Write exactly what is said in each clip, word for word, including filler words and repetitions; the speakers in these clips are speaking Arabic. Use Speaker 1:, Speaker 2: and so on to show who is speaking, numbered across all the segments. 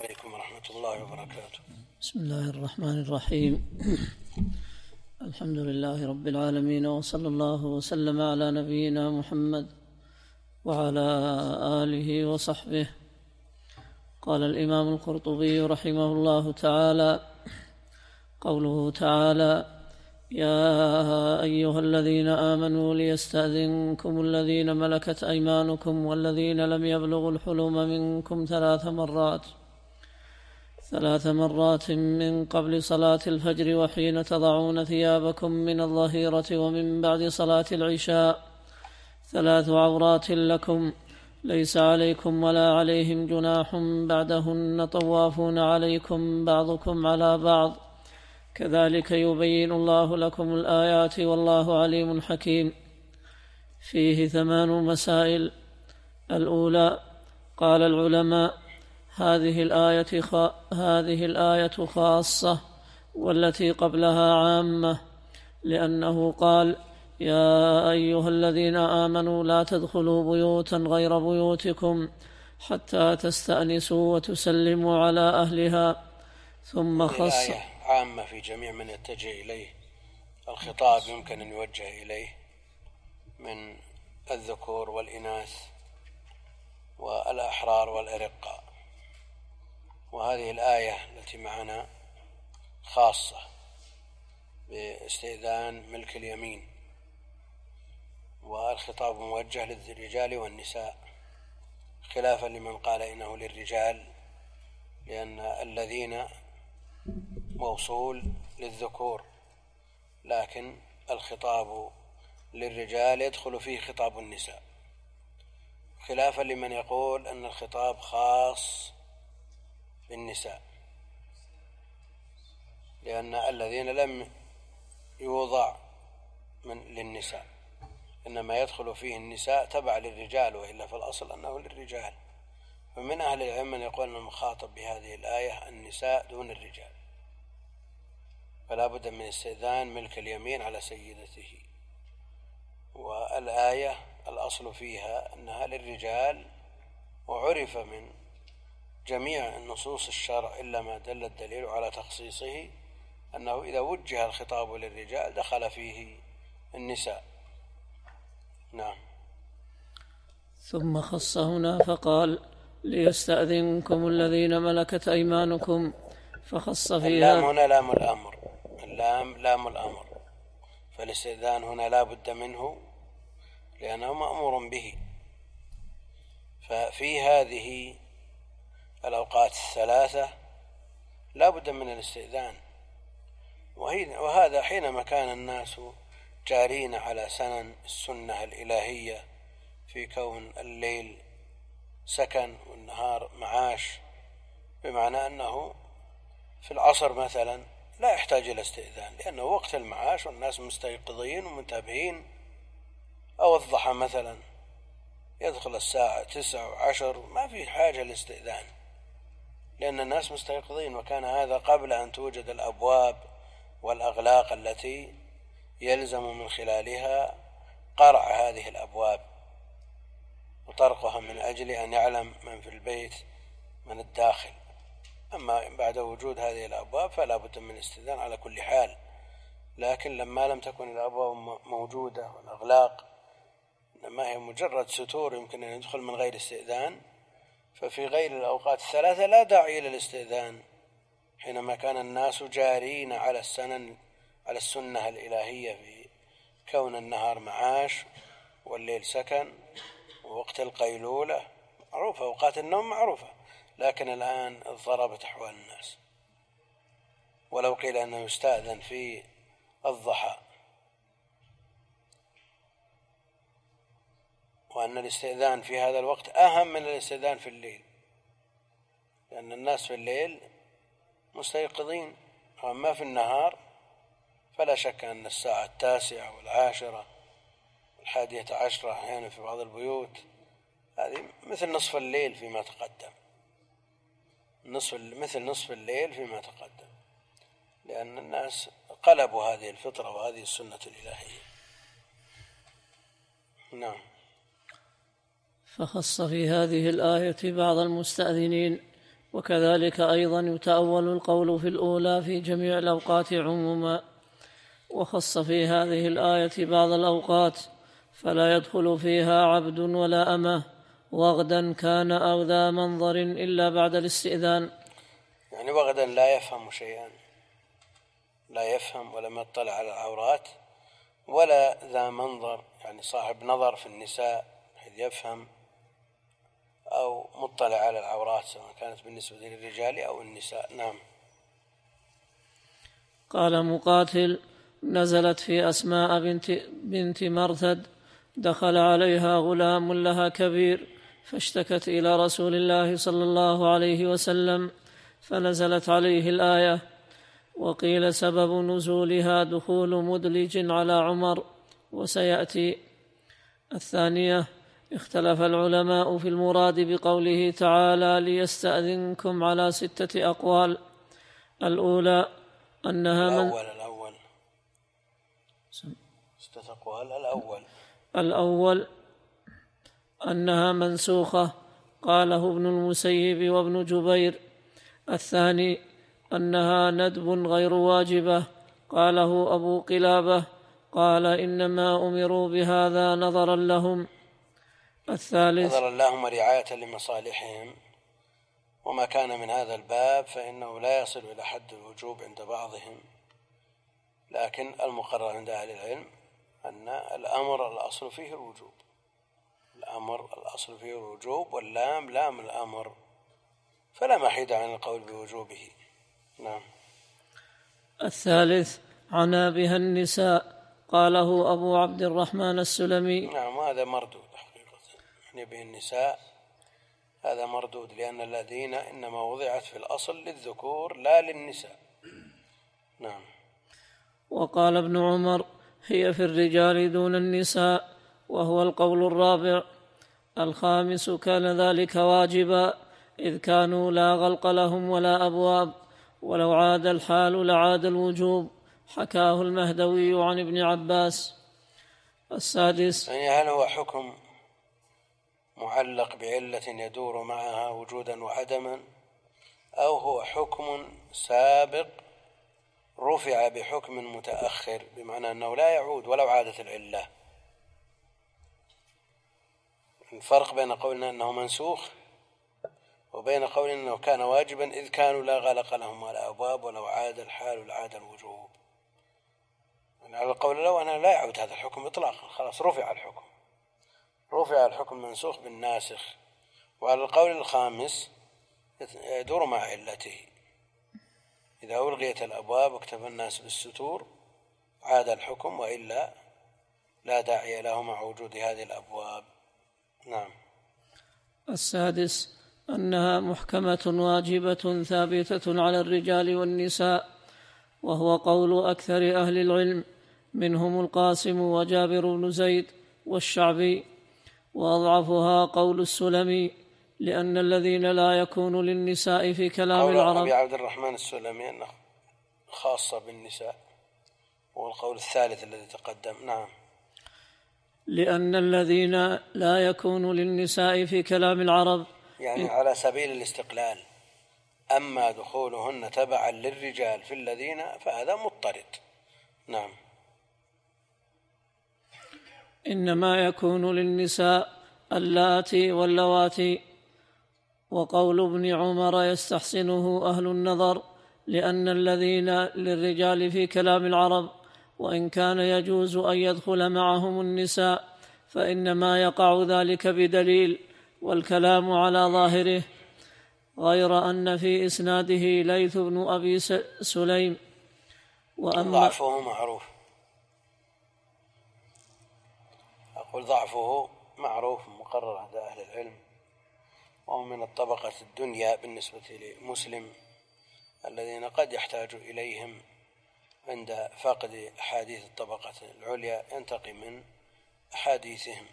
Speaker 1: عليكم ورحمة الله وبركاته.
Speaker 2: بسم الله الرحمن الرحيم. الحمد لله رب العالمين، وصلى الله وسلم على نبينا محمد وعلى آله وصحبه. قال الإمام القرطبي رحمه الله تعالى: قوله تعالى: يا أيها الذين آمنوا ليستأذنكم الذين ملكت أيمانكم والذين لم يبلغوا الحلم منكم ثلاث مرات ثلاث مرات من قبل صلاة الفجر وحين تضعون ثيابكم من الظهيرة ومن بعد صلاة العشاء، ثلاث عورات لكم ليس عليكم ولا عليهم جناح بعدهن، طوافون عليكم بعضكم على بعض، كذلك يبين الله لكم الآيات والله عليم حكيم. فيه ثمان مسائل. الأولى: قال العلماء: هذه الآية خ... هذه الآية خاصة والتي قبلها عامة، لأنه قال: يا أيها الذين آمنوا لا تدخلوا بيوتا غير بيوتكم حتى تستأنسوا وتسلموا على أهلها. ثم خص
Speaker 1: الآية عامة في جميع من يتجه إليه الخطاب يمكن أن يوجه إليه من الذكور والإناث والأحرار والأرقاء، وهذه الآية التي معنا خاصة باستئذان ملك اليمين، والخطاب موجه للرجال والنساء، خلافا لمن قال إنه للرجال، لأن الذين موصول للذكور، لكن الخطاب للرجال يدخل فيه خطاب النساء، خلافا لمن يقول أن الخطاب خاص بالنساء، لأن الذين لم يوضع من للنساء، إنما يدخل فيه النساء تبع للرجال، وإلا في الأصل أنه للرجال. فمن أهل العلم من يقول أن المخاطب بهذه الآية النساء دون الرجال، فلا بد من استئذان ملك اليمين على سيدته. والآية الأصل فيها أنها للرجال، وعرف من جميع النصوص الشرع إلا ما دل الدليل على تخصيصه أنه إذا وجه الخطاب للرجال دخل فيه النساء. نعم.
Speaker 2: ثم خص هنا فقال: ليستأذنكم الذين ملكت أيمانكم، فخص فيها.
Speaker 1: اللام هنا لام الأمر، اللام لام الأمر، فالاستئذان هنا لا بد منه لأنه مأمور به. ففي هذه الأوقات الثلاثة لا بد من الاستئذان، وهذا حينما كان الناس جارين على سنن السنة الإلهية في كون الليل سكن والنهار معاش، بمعنى أنه في العصر مثلا لا يحتاج إلى استئذان لأنه وقت المعاش والناس مستيقظين ومنتبهين، أو الضحى مثلا يدخل الساعة تسع وعشر، ما في حاجة للاستئذان لأن الناس مستيقظين، وكان هذا قبل أن توجد الأبواب والأغلاق التي يلزم من خلالها قرع هذه الأبواب وطرقها من أجل أن يعلم من في البيت من الداخل. أما بعد وجود هذه الأبواب فلا بد من الاستئذان على كل حال، لكن لما لم تكن الأبواب موجودة والأغلاق إنما هي مجرد ستور يمكن أن يدخل من غير استئذان، ففي غير الأوقات الثلاثة لا داعي للاستئذان، حينما كان الناس جارين على السنن على السنة الإلهية في كون النهار معاش والليل سكن ووقت القيلولة معروفة، أوقات النوم معروفة، لكن الآن اضطربت أحوال الناس. ولو قيل أنه يستأذن في الضحى وأن الاستئذان في هذا الوقت أهم من الاستئذان في الليل، لأن الناس في الليل مستيقظين، وأما في النهار فلا شك أن الساعة التاسعة والعاشرة والحادية عشرة أحيانا في بعض البيوت هذه مثل نصف الليل فيما تقدم، نصف مثل نصف الليل فيما تقدم، لأن الناس قلبوا هذه الفطرة وهذه السنة الإلهية. نعم.
Speaker 2: فخص في هذه الآية بعض المستأذنين وكذلك أيضا يتأول القول في الأولى في جميع الأوقات عموما، وخص في هذه الآية بعض الأوقات فلا يدخل فيها عبد ولا أمة وغدا كان أو ذا منظر إلا بعد الاستئذان.
Speaker 1: يعني وغدا لا يفهم شيئا، لا يفهم ولم يطلع على العورات، ولا ذا منظر يعني صاحب نظر في النساء بحيث يفهم، أو مطلع على العورات سواء كانت بالنسبة للرجال أو النساء. نعم.
Speaker 2: قال مقاتل: نزلت في أسماء بنت, بنت مرثد، دخل عليها غلام لها كبير فاشتكت إلى رسول الله صلى الله عليه وسلم فنزلت عليه الآية. وقيل سبب نزولها دخول مدلج على عمر وسيأتي. الثانية: اختلف العلماء في المراد بقوله تعالى ليستأذنكم على ستة أقوال. الأولى أنها من
Speaker 1: الأول الأول ستة أقوال. الأول
Speaker 2: الأول أنها منسوخة، قاله ابن المسيب وابن جبير. الثاني أنها ندب غير واجبة، قاله أبو قلابة، قال إنما أمروا بهذا نظرا لهم. الثالث
Speaker 1: نظرا لهم ورعاية لمصالحهم، وما كان من هذا الباب فإنه لا يصل إلى حد الوجوب عند بعضهم، لكن المقرر عند أهل العلم أن الأمر الأصل فيه الوجوب، الأمر الأصل فيه الوجوب، واللام لام الأمر، فلا محيد عن القول بوجوبه. نعم.
Speaker 2: الثالث عنا بها النساء، قاله أبو عبد الرحمن السلمي.
Speaker 1: نعم، هذا مردود حقيقة، يعني به النساء هذا مردود، لأن الذين إنما وضعت في الأصل للذكور لا للنساء. نعم.
Speaker 2: وقال ابن عمر: هي في الرجال دون النساء، وهو القول الرابع. الخامس كان ذلك واجبا، إذ كانوا لا غلق لهم ولا أبواب، ولو عاد الحال لعاد الوجوب، حكاه المهدوي عن ابن عباس. السادس
Speaker 1: يعني هل هو حكم معلق بعلة يدور معها وجودا وعدما، أو هو حكم سابق رفع بحكم متأخر، بمعنى أنه لا يعود ولو عادت العلة؟ الفرق بين قولنا أنه منسوخ وبين قولنا أنه كان واجبا إذ كانوا لا غلق لهم ولا أبواب ولو عاد الحال لعاد الوجوب. يعني على القول الأول أنه لا يعود هذا الحكم إطلاقا، خلاص رفع الحكم، رفع الحكم منسوخ بالناسخ. وعلى القول الخامس يدور مع علته، إذا ألغيت الأبواب واكتفى الناس بالستور عاد الحكم، وإلا لا داعي له مع وجود هذه الأبواب. نعم.
Speaker 2: السادس أنها محكمة واجبة ثابتة على الرجال والنساء، وهو قول أكثر أهل العلم، منهم القاسم وجابر بن زيد والشعبي. وأضعفها قول السلمي، لأن الذين لا يكون للنساء في كلام
Speaker 1: قول
Speaker 2: العرب.
Speaker 1: أبي عبد الرحمن السلمي أنه خاصة بالنساء، والقول الثالث الذي تقدم. نعم.
Speaker 2: لأن الذين لا يكون للنساء في كلام العرب،
Speaker 1: يعني على سبيل الاستقلال، أما دخولهن تبعا للرجال في الذين فهذا مضطرد. نعم.
Speaker 2: إنما يكون للنساء اللاتي واللواتي. وقول ابن عمر يستحسنه أهل النظر، لأن الذين للرجال في كلام العرب، وإن كان يجوز أن يدخل معهم النساء فإنما يقع ذلك بدليل، والكلام على ظاهره، غير أن في إسناده ليث بن أبي سليم. وأما
Speaker 1: ضعفه معروف، أقول ضعفه معروف مقرر عند أهل العلم، وهو من الطبقة الدنيا بالنسبة لمسلم، الذين قد يحتاج إليهم عند فقد أحاديث الطبقة العليا، ينتقي من أحاديثهم.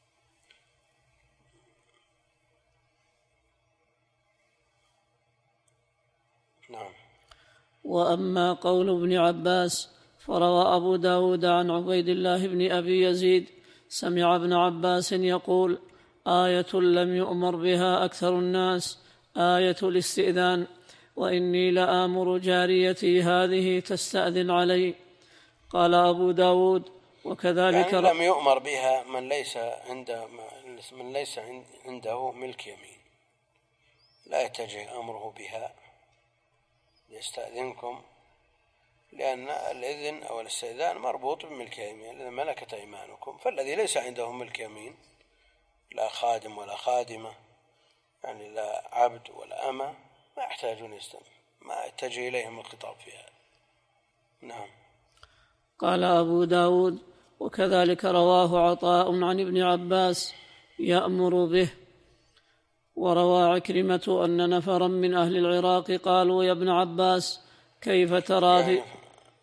Speaker 1: نعم.
Speaker 2: وأما قول ابن عباس فروى أبو داود عن عبيد الله بن أبي يزيد سمع ابن عباس يقول: آية لم يؤمر بها أكثر الناس، آية الاستئذان: وإني لآمر جاريتي هذه تستأذن علي. قال أبو داود: وكذلك
Speaker 1: يعني لم يؤمر بها من ليس عنده من ليس عنده ملك يمين، لا يتجه أمره بها يستأذنكم، لأن الإذن أو الاستئذان مربوط بملك يمين، لأن ملكت أيمانكم. فالذي ليس عنده ملك يمين، لا خادم ولا خادمة، يعني لا عبد ولا أمة، ما يحتاجون يستمع، ما يتجه إليهم الخطاب فيها. نعم.
Speaker 2: قال أبو داود: وكذلك رواه عطاء عن ابن عباس يأمر به. وروى عكرمة أن نفرا من أهل العراق قالوا: يا ابن عباس، كيف ترى في
Speaker 1: يعني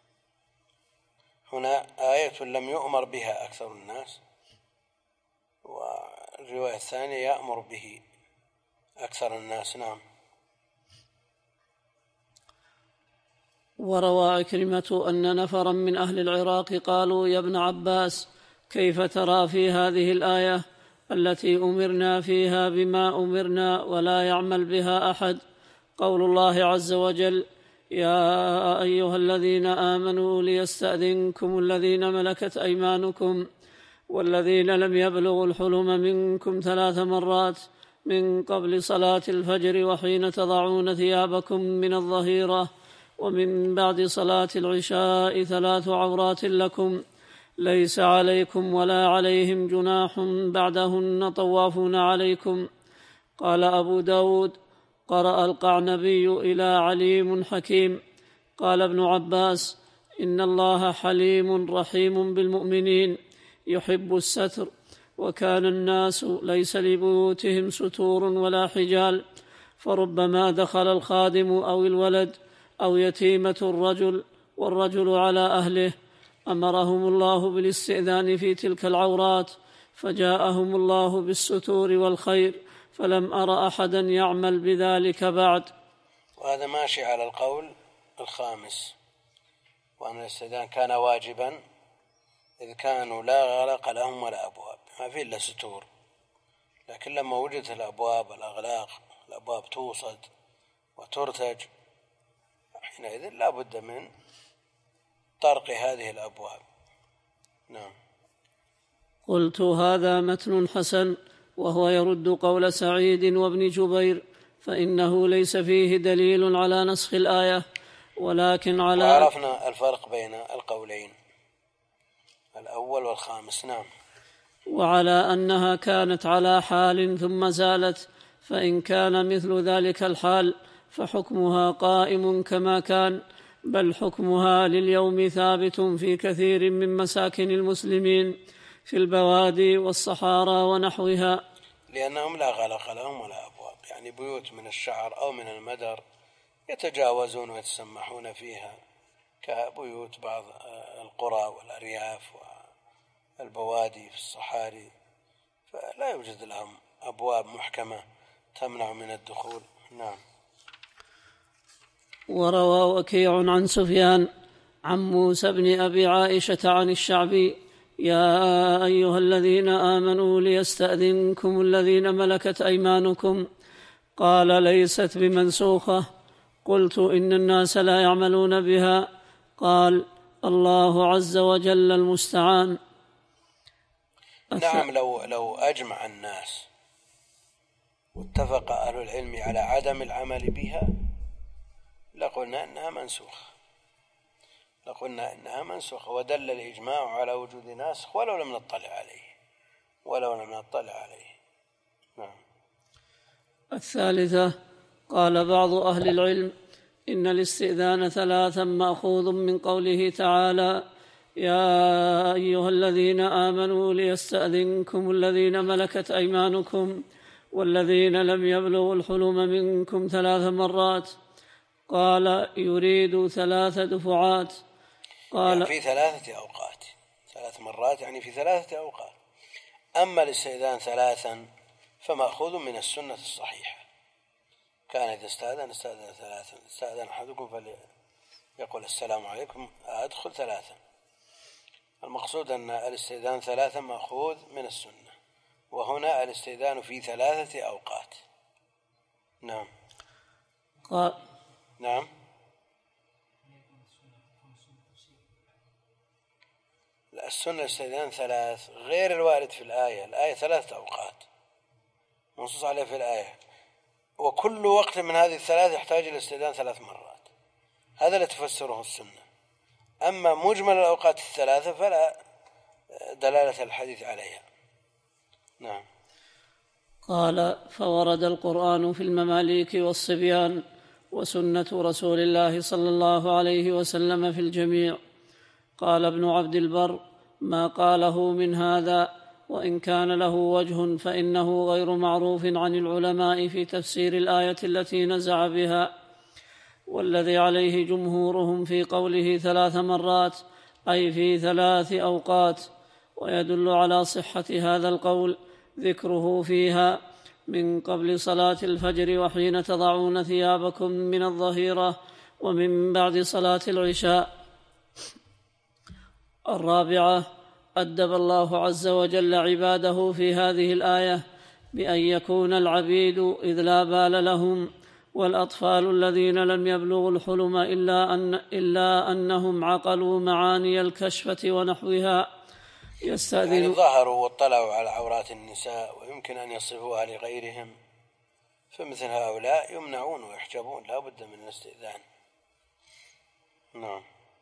Speaker 1: هنا آية لم يؤمر بها أكثر الناس، والرواية الثانية يأمر به أكثر الناس. نعم.
Speaker 2: وروى عكرمة أن نفرا من أهل العراق قالوا: يا ابن عباس، كيف ترى في هذه الآية التي أمرنا فيها بما أمرنا ولا يعمل بها أحد، قول الله عز وجل: يا أيها الذين آمنوا ليستأذنكم الذين ملكت أيمانكم والذين لم يبلغوا الحلم منكم ثلاث مرات من قبل صلاة الفجر وحين تضعون ثيابكم من الظهيرة ومن بعد صلاة العشاء ثلاث عورات لكم ليس عليكم ولا عليهم جناح بعدهن طوافون عليكم. قال أبو داود: قرأ القعنبي إلى عليم حكيم. قال ابن عباس: إن الله حليم رحيم بالمؤمنين يحب الستر، وكان الناس ليس لبيوتهم ستور ولا حجال، فربما دخل الخادم أو الولد أو يتيمة الرجل والرجل على أهله، أمرهم الله بالاستئذان في تلك العورات، فجاءهم الله بالستور والخير، فلم أر أحدا يعمل بذلك بعد.
Speaker 1: وهذا ماشي على القول الخامس، وأن الاستئذان كان واجبا إذ كانوا لا غلق لهم ولا أبواب، ما في إلا ستور، لكن لما وجدت الأبواب الأغلاق، الأبواب توصد وترتج، حينئذ لا بد من طرق هذه الأبواب. نعم.
Speaker 2: قلت: هذا متن حسن، وهو يرد قول سعيد وابن جبير، فإنه ليس فيه دليل على نسخ الآية، ولكن على
Speaker 1: وعرفنا الفرق بين القولين الأول والخامس. نعم.
Speaker 2: وعلى أنها كانت على حال ثم زالت، فإن كان مثل ذلك الحال فحكمها قائم كما كان، بل حكمها لليوم ثابت في كثير من مساكن المسلمين في البوادي والصحارى ونحوها،
Speaker 1: لأنهم لا غلق لهم ولا أبواب، يعني بيوت من الشعر أو من المدر يتجاوزون ويتسمحون فيها، كبيوت بعض القرى والأرياف والبوادي في الصحاري، فلا يوجد لهم أبواب محكمة تمنع من الدخول. نعم.
Speaker 2: وروى وكيع عن سفيان عن موسى بن أبي عائشة عن الشعبي: يا أيها الذين آمنوا ليستأذنكم الذين ملكت أيمانكم. قال: ليست بمنسوخة. قلت: إن الناس لا يعملون بها. قال: الله عز وجل المستعان.
Speaker 1: نعم. لو لو أجمع الناس واتفق أهل العلم على عدم العمل بها لقلنا إنها منسوخة، لقلنا إنها منسوخة، ودل الإجماع على وجود ناسخ ولو لم نطلع عليه ولو لم نطلع عليه. نعم.
Speaker 2: الثالثة: قال بعض أهل العلم: إن الاستئذان ثلاثا مأخوذ من قوله تعالى: يا أيها الذين آمنوا ليستأذنكم الذين ملكت أيمانكم والذين لم يبلغوا الحلم منكم ثلاث مرات. قال: يريد ثلاث دفعات. قال:
Speaker 1: يعني في ثلاثة أوقات، ثلاث مرات يعني في ثلاثة أوقات. أما الاستئذان ثلاثا فمأخوذ من السنة الصحيحة، كان إذا استأذن استأذن ثلاثا، استأذن أحدكم فليقول السلام عليكم أدخل ثلاثا. المقصود أن الاستئذان ثلاثا مأخوذ من السنة، وهنا الاستئذان في ثلاثة أوقات. نعم.
Speaker 2: قال
Speaker 1: نعم. لا، السنة الاستئذان ثلاث غير الوارد في الآية. الآية ثلاثة أوقات منصوص عليه في الآية، وكل وقت من هذه الثلاث يحتاج إلى استئذان ثلاث مرات. هذا لا تفسره السنة. أما مجمل الأوقات الثلاثة فلا دلالة الحديث عليها. نعم.
Speaker 2: قال: فورد القرآن في المماليك والصبيان، وسنة رسول الله صلى الله عليه وسلم في الجميع. قال ابن عبد البر: ما قاله من هذا وإن كان له وجه فإنه غير معروف عن العلماء في تفسير الآية التي نزع بها، والذي عليه جمهورهم في قوله ثلاث مرات أي في ثلاث أوقات. ويدل على صحة هذا القول ذكره فيها من قبل صلاة الفجر وحين تضعون ثيابكم من الظهيرة ومن بعد صلاة العشاء. الرابعة: أدب الله عز وجل عباده في هذه الآية بأن يكون العبيد إذ لا بال لهم والأطفال الذين لم يبلغوا الحلم إلا, أن إلا أنهم عقلوا معاني الكشفة ونحوها يستأذن.
Speaker 1: يعني ظهروا واطلعوا على عورات النساء ويمكن أن يصفوها لغيرهم، فمثل هؤلاء يمنعون ويحجبون، لا بد من الاستئذان. نعم.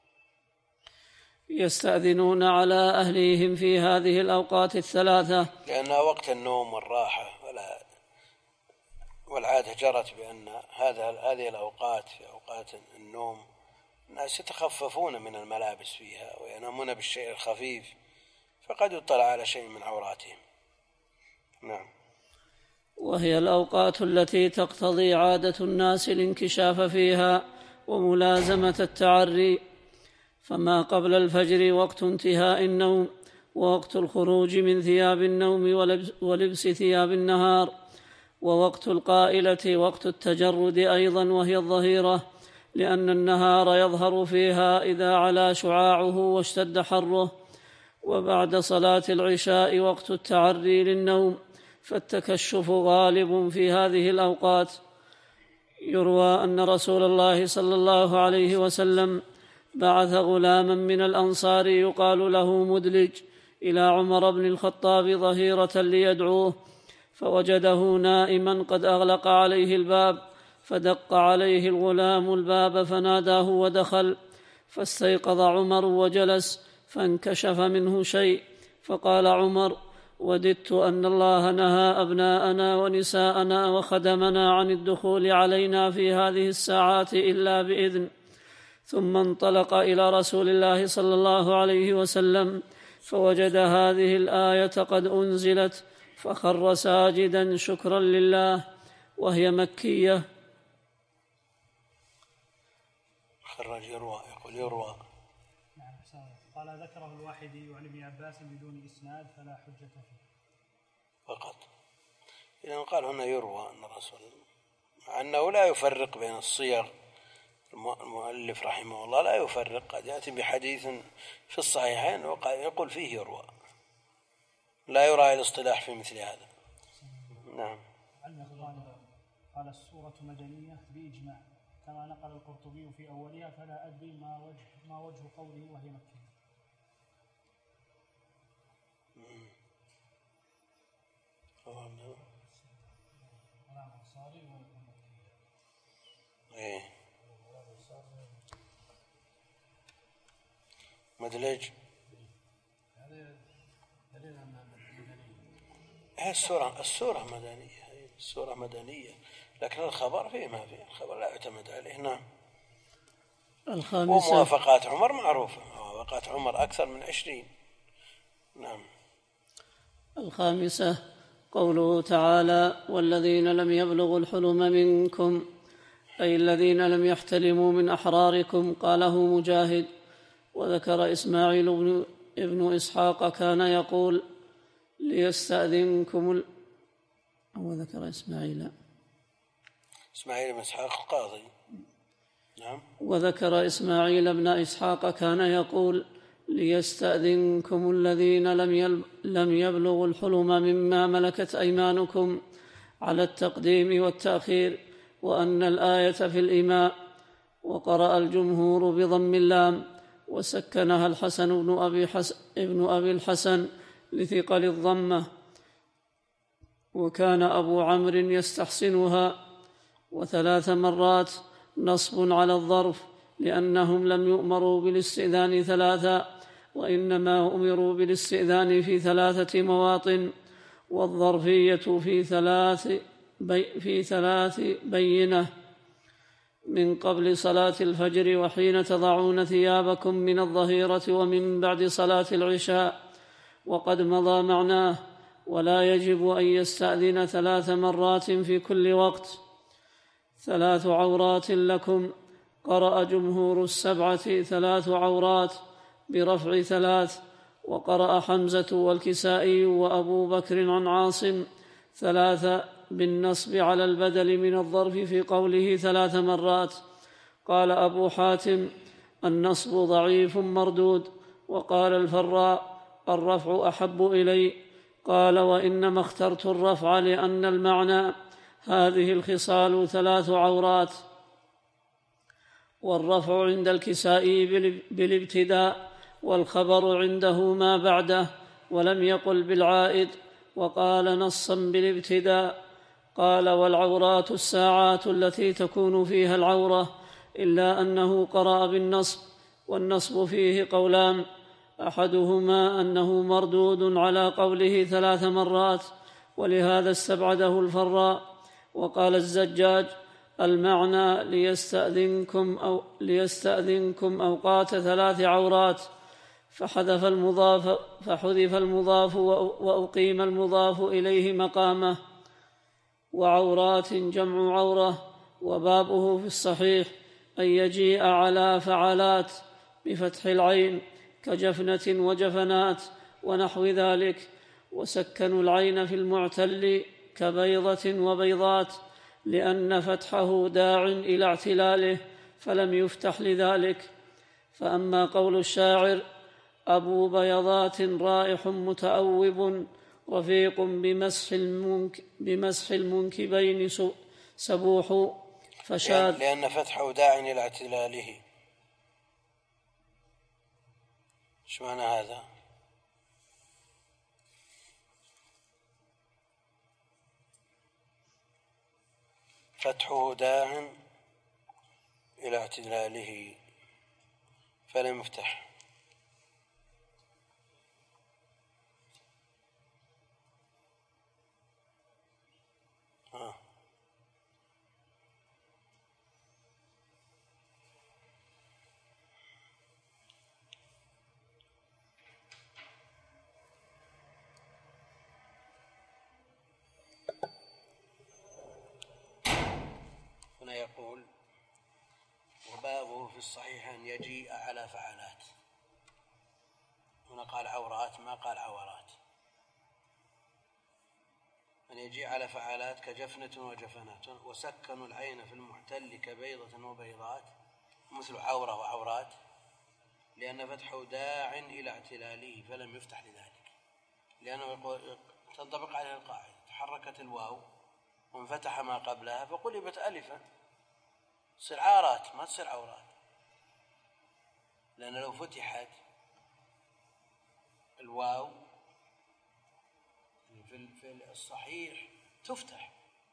Speaker 2: يستأذنون على أهليهم في هذه الأوقات الثلاثة
Speaker 1: لأنها وقت النوم والراحة، ولا والعادة جرت بأن هذا هذه الأوقات في أوقات النوم الناس يتخففون من الملابس فيها وينامون بالشيء الخفيف، فقد يطلع على شيء من عوراتهم. نعم.
Speaker 2: وهي الأوقات التي تقتضي عادة الناس الانكشاف فيها وملازمة التعري، فما قبل الفجر وقت انتهاء النوم، ووقت الخروج من ثياب النوم ولبس ثياب النهار، ووقت القائلة وقت التجرد أيضا وهي الظهيرة، لأن النهار يظهر فيها إذا علا شعاعه واشتد حره. وبعد صلاة العشاء وقت التعري للنوم، فالتكشف غالب في هذه الأوقات. يروى أن رسول الله صلى الله عليه وسلم بعث غلاما من الأنصار يقال له مدلج إلى عمر بن الخطاب ظهيرة ليدعوه، فوجده نائما قد أغلق عليه الباب، فدق عليه الغلام الباب فناداه ودخل، فاستيقظ عمر وجلس، فانكشف منه شيء، فقال عمر: وددت أن الله نهى أبناءنا ونساءنا وخدمنا عن الدخول علينا في هذه الساعات إلا بإذن. ثم انطلق إلى رسول الله صلى الله عليه وسلم فوجد هذه الآية قد أنزلت، فخر ساجدا شكرا لله، وهي مكية.
Speaker 1: خرج يروى، يقول يروى.
Speaker 3: نعم. قال ذكره الواحدي عن ابن عباس بدون إسناد فلا حجة فيه
Speaker 1: فقط. إذن قال هنا يروى أن الرسول، مع أنه لا يفرق بين الصيغ. المؤلف رحمه الله لا يفرق، قد يأتي بحديث في الصحيحين ويقول فيه يروى، لا يرى الاصطلاح في مثل هذا. نعم.
Speaker 3: قال السورة مدنية بإجماع كما نقل القرطبي في أولها، فلا أدري ما وجه ما وجه قوله وهي مكية.
Speaker 1: إيه. مدلج السورة السورة مدنية، السورة مدنية، لكن الخبر فيه ما فيه، الخبر لا يعتمد عليه. نعم.
Speaker 2: الخامسة:
Speaker 1: وموافقات عمر معروفة، موافقات عمر أكثر من عشرين. نعم.
Speaker 2: الخامسة: قوله تعالى: والذين لم يبلغوا الحلم منكم، أي الذين لم يحتلموا من أحراركم. قاله مجاهد. وذكر إسماعيل بن ابن إسحاق كان يقول: ليستأذنكم ال... أو ذكر إسماعيل
Speaker 1: إسماعيل بن إسحاق القاضي. نعم.
Speaker 2: وذكر إسماعيل بن إسحاق كان يقول: ليستأذنكم الذين لم, يل... لم يبلغوا الحلم مما ملكت أيمانكم، على التقديم والتأخير، وأن الآية في الإماء. وقرأ الجمهور بضم اللام وسكنها الحسن بن أبي, حسن ابن أبي الحسن لثقل الضمة، وكان أبو عمرو يستحسنها. وثلاث مرات نصب على الظرف، لأنهم لم يؤمروا بالاستئذان ثلاثا، وإنما أمروا بالاستئذان في ثلاثة مواطن، والظرفية في ثلاث, بي في ثلاث بينة: من قبل صلاة الفجر، وحين تضعون ثيابكم من الظهيرة، ومن بعد صلاة العشاء. وقد مضى معناه: ولا يجب أن يستأذن ثلاث مرات في كل وقت. ثلاث عورات لكم. قرأ جمهور السبعة ثلاث عورات برفع ثلاث. وقرأ حمزة والكسائي وأبو بكر عن عاصم ثلاث بالنصب على البدل من الظرف في قوله ثلاث مرات. قال أبو حاتم: النصب ضعيف مردود. وقال الفراء: الرفع أحب إلي. قال: وإنما اخترت الرفع لأن المعنى هذه الخصال ثلاث عورات. والرفع عند الكسائي بالابتداء، والخبر عنده ما بعده، ولم يقل بالعائد، وقال نصا بالابتداء. قال: والعورات الساعات التي تكون فيها العورة، إلا أنه قرأ بالنصب. والنصب فيه قولان: أحدهما أنه مردود على قوله ثلاث مرات، ولهذا استبعده الفراء. وقال الزجاج: المعنى ليستأذنكم, أو ليستأذنكم أوقات ثلاث عورات، فحذف المضاف, فحذف المضاف وأقيم المضاف إليه مقامه. وعورات جمع عورة. وبابه في الصحيح أن يجيء على فعلات بفتح العين كجفنة وجفنات ونحو ذلك. وسكنوا العين في المعتل كبيضة وبيضات، لأن فتحه داع إلى اعتلاله، فلم يفتح لذلك. فأما قول الشاعر: أبو بيضات رائح متأوب، رفيق بمسح, المنك بمسح المنكبين سبوح، فشاد.
Speaker 1: لأن فتحه داع إلى اعتلاله. شو معنى هذا؟ فتحه داع إلى اعتلاله فلم يفتح. آه. هنا يقول: وبابه في الصحيح أن يجيء على فعلات. هنا قال عورات، ما قال عورات. أن يجيء على فعلات كجفنة وجفنات. وسكنوا العين في المحتل كبيضة وبيضات، مثل عورة وعورات، لأن فتحه داع إلى اعتلاله فلم يفتح لذلك. لأنه تنطبق عليه القاعدة: تحركت الواو وانفتح ما قبلها فقلبت ألفا، تصير عارات ما تصير عورات. لأن لو فتحت الواو في الصحيح تفتح،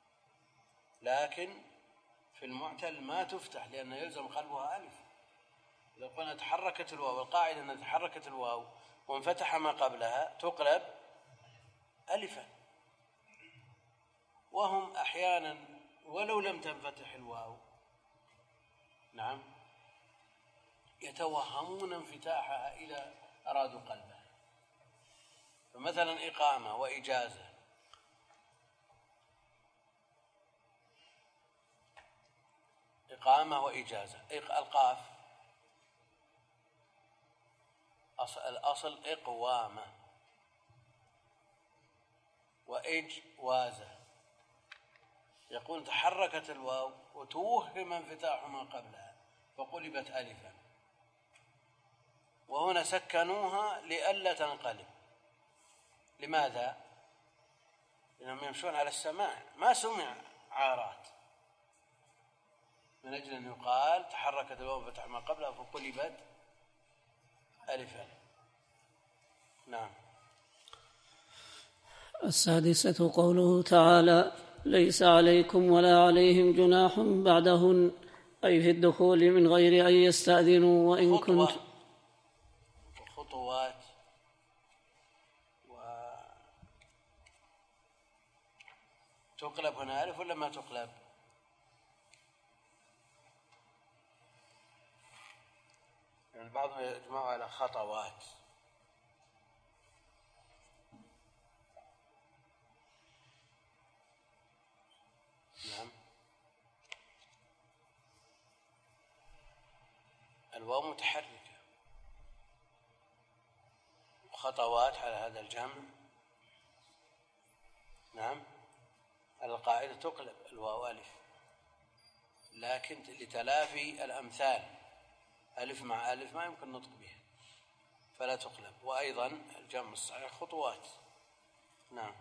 Speaker 1: لكن في المعتل ما تفتح، لأنه يلزم قلبها ألف. إذا قلنا تحركت الواو، القاعدة أن تحركت الواو وانفتح ما قبلها تقلب ألفا. وهم أحيانا ولو لم تنفتح الواو، نعم، يتوهمون انفتاحها إذا أرادوا قلبها. فمثلا إقامة وإجازة، إقامة وإجازة. القاف الأصل إقوامة، وإجوازة. يقول تحركت الواو وتوهم انفتاح ما قبلها فقلبت ألفا. وهنا سكنوها لئلا تنقلب. لماذا؟ لأنهم يمشون على السماع، ما سمع عارات، من أجل أن يقال تحركت الواو فتح ما قبلها فقلبت ألفا. نعم.
Speaker 2: السادسة قوله تعالى: ليس عليكم ولا عليهم جناح بعدهن، أي في الدخول من غير أن يستأذنوا وإن كنت
Speaker 1: خطوات وتقلب هنا ألف ولا ما تقلب؟ يعني البعض يجمعوا على خطوات. نعم. الواو متحركة، خطوات على هذا الجمع. نعم. القاعدة تقلب الواو ألف، لكن لتلافي الأمثال ألف مع ألف ما يمكن نطق بها فلا تقلب. وأيضا الجمع الصحيح خطوات. نعم.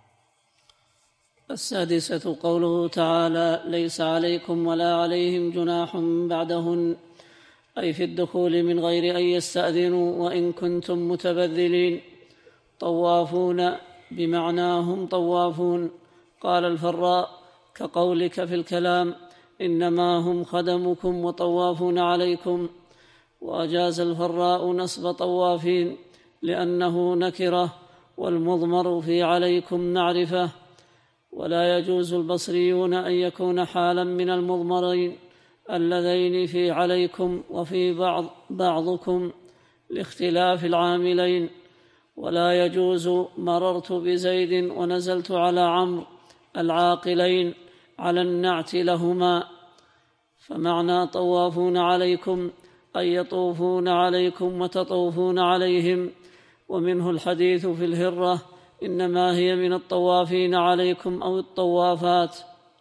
Speaker 2: السادسة قوله تعالى: ليس عليكم ولا عليهم جناح بعدهن، أي في الدخول من غير أن يستأذنوا وإن كنتم متبذلين. طوافون بمعناهم طوافون. قال الفراء: كقولك في الكلام: إنما هم خدمكم وطوافون عليكم. وأجاز الفراء نصب طوافين لأنه نكرة، والمضمر في عليكم معرفة. ولا يجوز البصريون أن يكون حالا من المضمرين اللذين في عليكم وفي بعض بعضكم لاختلاف العاملين. ولا يجوز مررت بزيد ونزلت على عمرو العاقلين على النعت لهما. فمعنى طوافون عليكم أي يطوفون عليكم وتطوفون عليهم. ومنه الحديث في الهرة: إنما هي من الطوافين عليكم أو الطوافات.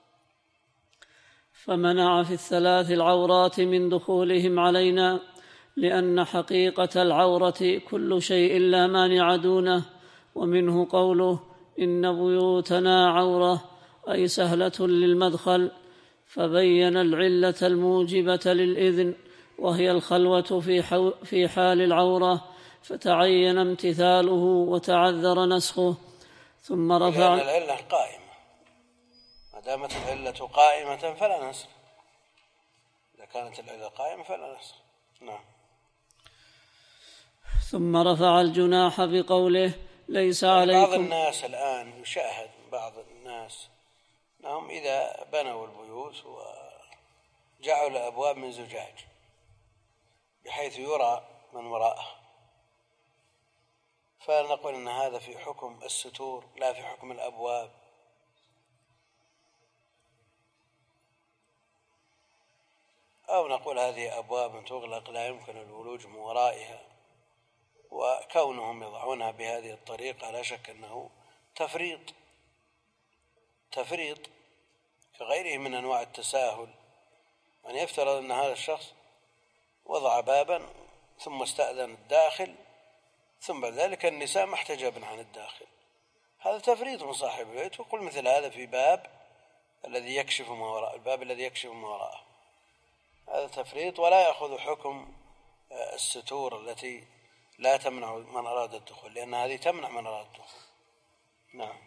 Speaker 2: فمنع في الثلاث العورات من دخولهم علينا، لأن حقيقة العورة كل شيء لا مانع دونه. ومنه قوله: إن بيوتنا عورة، أي سهلة للمدخل. فبين العلة الموجبة للإذن وهي الخلوة في, في حال العورة، فتعين امتثاله وتعذر نسخه. ثم رفع
Speaker 1: لأن العلة قائمة، ما دامت العلة قائمة فلا نسخ، إذا كانت العلة قائمة فلا نسخ. نعم.
Speaker 2: ثم رفع الجناح بقوله: ليس عليكم.
Speaker 1: بعض الناس الآن يشاهد بعض الناس أنهم إذا بنوا البيوت وجعلوا الأبواب من زجاج بحيث يرى من وراءه، فنقول أن هذا في حكم الستور لا في حكم الأبواب. أو نقول هذه أبواب تغلق لا يمكن الولوج من ورائها، وكونهم يضعونها بهذه الطريقة لا شك أنه تفريط تفريط كغيره من أنواع التساهل. أن يعني يفترض أن هذا الشخص وضع بابا ثم استأذن الداخل ثم بعد ذلك النساء محتجبن عن الداخل، هذا تفريط من صاحب البيت. وقل مثل هذا في باب الذي يكشف ما وراء الباب الذي يكشف ما وراءه، هذا تفريط ولا يأخذ حكم الستور التي لا تمنع من أراد الدخول، لأن هذه تمنع من أراد الدخول. نعم.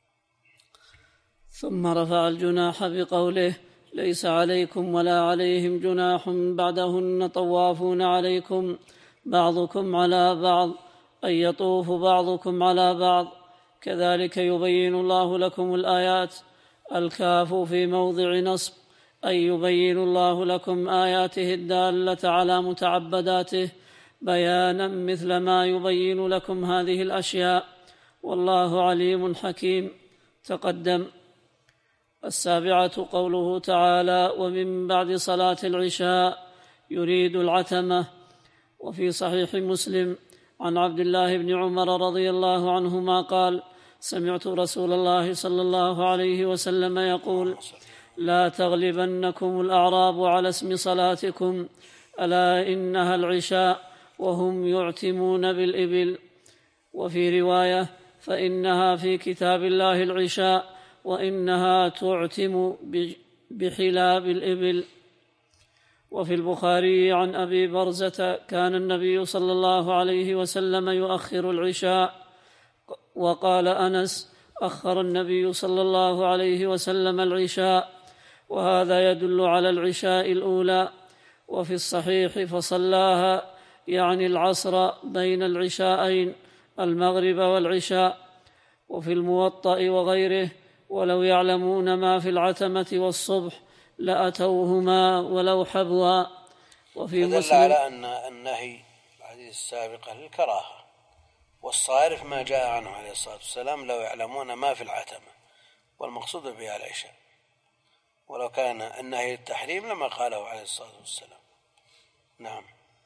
Speaker 2: ثم رفع الجناح بقوله: ليس عليكم ولا عليهم جناح بعدهن طوافون عليكم بعضكم على بعض، أن يطوف بعضكم على بعض. كذلك يبين الله لكم الآيات. الكاف في موضع نصب، أن يبين الله لكم آياته الدالة على متعبداته بيانا مثل ما يبين لكم هذه الأشياء، والله عليم حكيم. تقدم. السابعة قوله تعالى: ومن بعد صلاة العشاء، يريد العتمة. وفي صحيح مسلم عن عبد الله بن عمر رضي الله عنهما قال: سمعت رسول الله صلى الله عليه وسلم يقول: لا تغلبنكم الأعراب على اسم صلاتكم، ألا إنها العشاء وهم يعتمون بالإبل. وفي رواية: فإنها في كتاب الله العشاء وإنها تعتم بحلاب الإبل. وفي البخاري عن أبي برزة كان النبي صلى الله عليه وسلم يؤخر العشاء. وقال أنس: أخر النبي صلى الله عليه وسلم العشاء، وهذا يدل على العشاء الأولى. وفي الصحيح: فصلاها، يعني العصر بين العشاءين، المغرب والعشاء. وفي الموطأ وغيره: ولو يعلمون ما في العتمة والصبح لأتوهما ولو حبوا. وفي
Speaker 1: مسلم على أن النهي الحديث السابقة للكراهة، والصارف ما جاء عنه عليه الصلاة والسلام: لو يعلمون ما في العتمة، والمقصود بها العشاء. ولو كان النهي التحريم لما قاله عليه الصلاة والسلام. نعم.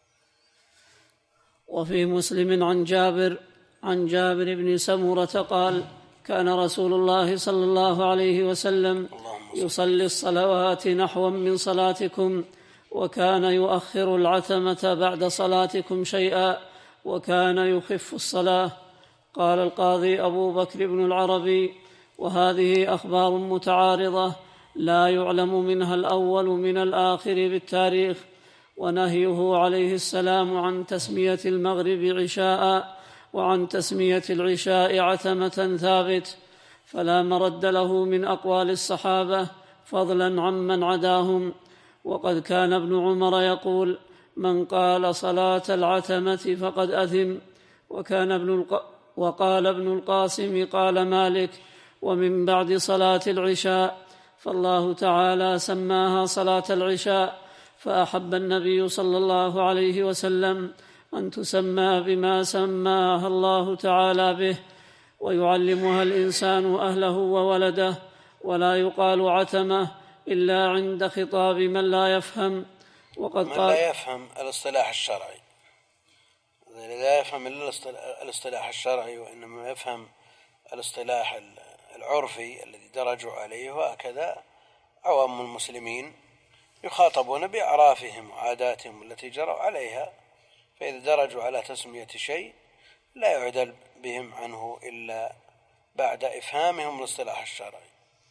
Speaker 2: وفي مسلم عن جابر عن جابر بن سمرة قال: كان رسول الله صلى الله عليه وسلم يصلي الصلوات نحوا من صلاتكم، وكان يؤخر العتمة بعد صلاتكم شيئا، وكان يخف الصلاة. قال القاضي أبو بكر بن العربي: وهذه أخبار متعارضة لا يعلم منها الأول من الآخر بالتاريخ. ونهيه عليه السلام عن تسمية المغرب عشاء وعن تسمية العشاء عتمة ثابت، فلا مرد له من أقوال الصحابة فضلا عمن عداهم. وقد كان ابن عمر يقول: من قال صلاة العتمة فقد أثم. وكان ابن الق... وقال ابن القاسم: قال مالك: ومن بعد صلاة العشاء، فالله تعالى سماها صلاة العشاء، فأحب النبي صلى الله عليه وسلم أن تسمى بما سماها الله تعالى به، ويعلمها الإنسان أهله وولده، ولا يقال عتمة إلا عند خطاب من لا يفهم. وقد
Speaker 1: من
Speaker 2: قال
Speaker 1: لا يفهم الاصطلاح الشرعي، لا يفهم إلا الاصطلاح الشرعي، وإنما يفهم الاصطلاح العرفي الذي درجوا عليه. وهكذا عوام المسلمين يخاطبون بأعرافهم وعاداتهم التي جروا عليها، فإذا درجوا على تسمية شيء لا يعدل بهم عنه إلا بعد إفهامهم الاصطلاح الشرعي.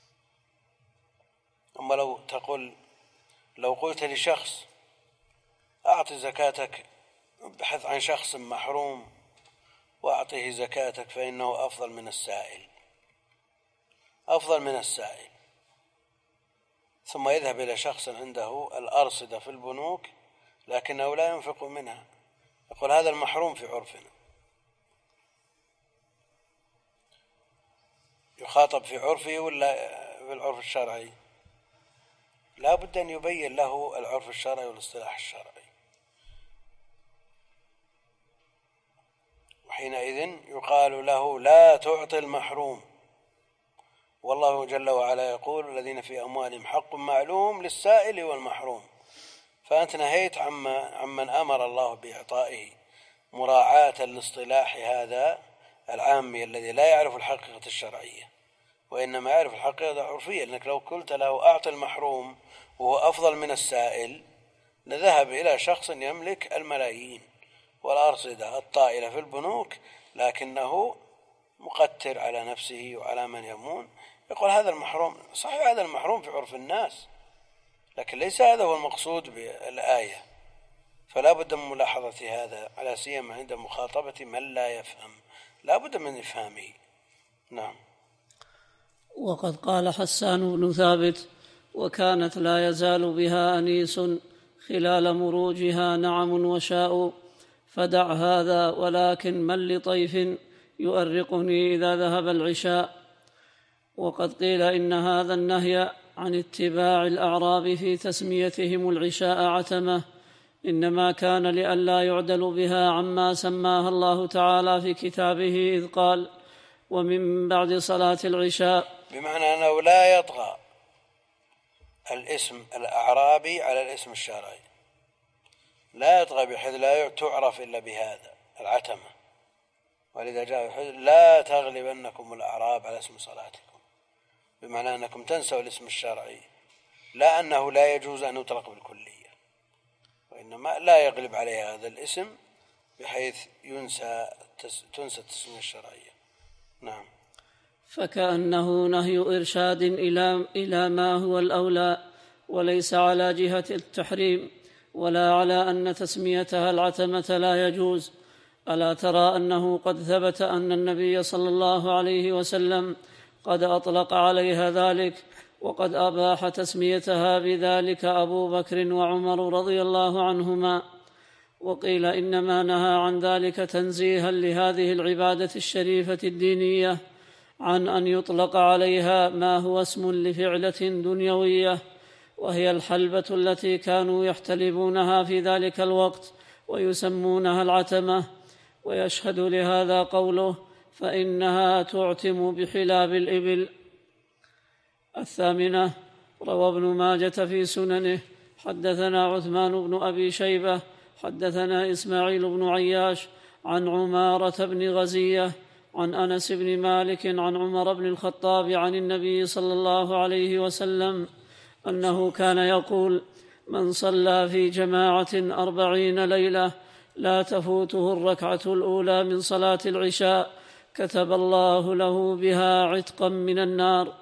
Speaker 1: أما لو تقول لو قلت لشخص: أعطي زكاتك، ابحث عن شخص محروم وأعطيه زكاتك، فإنه أفضل من السائل أفضل من السائل ثم يذهب إلى شخص عنده الأرصدة في البنوك لكنه لا ينفق منها، يقول: هذا المحروم في عرفنا. يخاطب في عرفه ولا في العرف الشرعي؟ لا بد أن يبين له العرف الشرعي والاصطلاح الشرعي، وحينئذ يقال له: لا تعطي المحروم. والله جل وعلا يقول: الذين في أموالهم حق معلوم للسائل والمحروم. فأنت نهيت عما عمن أمر الله بإعطائه مراعاة لاصطلاح هذا العامي الذي لا يعرف الحقيقة الشرعية، وإنما يعرف الحقيقة العرفية. لأنك لو قلت له: أعطي المحروم وهو أفضل من السائل، لذهب إلى شخص يملك الملايين والأرصدة الطائلة في البنوك، لكنه مقتر على نفسه وعلى من يمون، يقول: هذا المحروم. صحيح هذا المحروم في عرف الناس، لكن ليس هذا هو المقصود بالآية. فلا بد من ملاحظة هذا، على سيما عند مخاطبة من لا يفهم، لا بد من إفهامه. نعم.
Speaker 2: وقد قال حسان بن ثابت: وكانت لا يزال بها أنيس خلال مروجها نعم وشاء، فدع هذا، ولكن من لطيف يؤرقني إذا ذهب العشاء. وقد قيل إن هذا النهي عن اتباع الأعراب في تسميتهم العشاء عتمة إنما كان لئلا يعدل بها عما سماها الله تعالى في كتابه، إذ قال: ومن بعد صلاة العشاء،
Speaker 1: بمعنى أنه لا يطغى الاسم الأعرابي على الاسم الشرعي، لا يطغى بحيث لا تعرف إلا بهذا العتمة. ولذا جاء بحيث: لا تغلبنكم الأعراب على اسم صلاتكم، بمعنى أنكم تنسوا الاسم الشرعي، لا أنه لا يجوز أن يطلق بالكلية، وإنما لا يغلب عليه هذا الاسم بحيث ينسى تنسى التسمية الشرعية. نعم.
Speaker 2: فكأنه نهي إرشاد إلى إلى ما هو الأولى، وليس على جهة التحريم، ولا على أن تسميتها العتمة لا يجوز. ألا ترى أنه قد ثبت أن النبي صلى الله عليه وسلم قد أطلق عليها ذلك، وقد أباح تسميتها بذلك أبو بكر وعمر رضي الله عنهما. وقيل إنما نهى عن ذلك تنزيها لهذه العبادة الشريفة الدينية عن أن يطلق عليها ما هو اسم لفعلة دنيوية، وهي الحلبة التي كانوا يحتلبونها في ذلك الوقت ويسمونها العتمة. ويشهد لهذا قوله: فإنها تعتم بحلاب الإبل. الثامنة: روى ابن ماجة في سننه حدثنا عثمان بن أبي شيبة حدثنا إسماعيل بن عياش عن عمارة بن غزية عن أنس بن مالك عن عمر بن الخطاب عن النبي صلى الله عليه وسلم أنه كان يقول: من صلى في جماعة أربعين ليلة لا تفوته الركعة الأولى من صلاة العشاء كتب الله له بها عتقا من النار.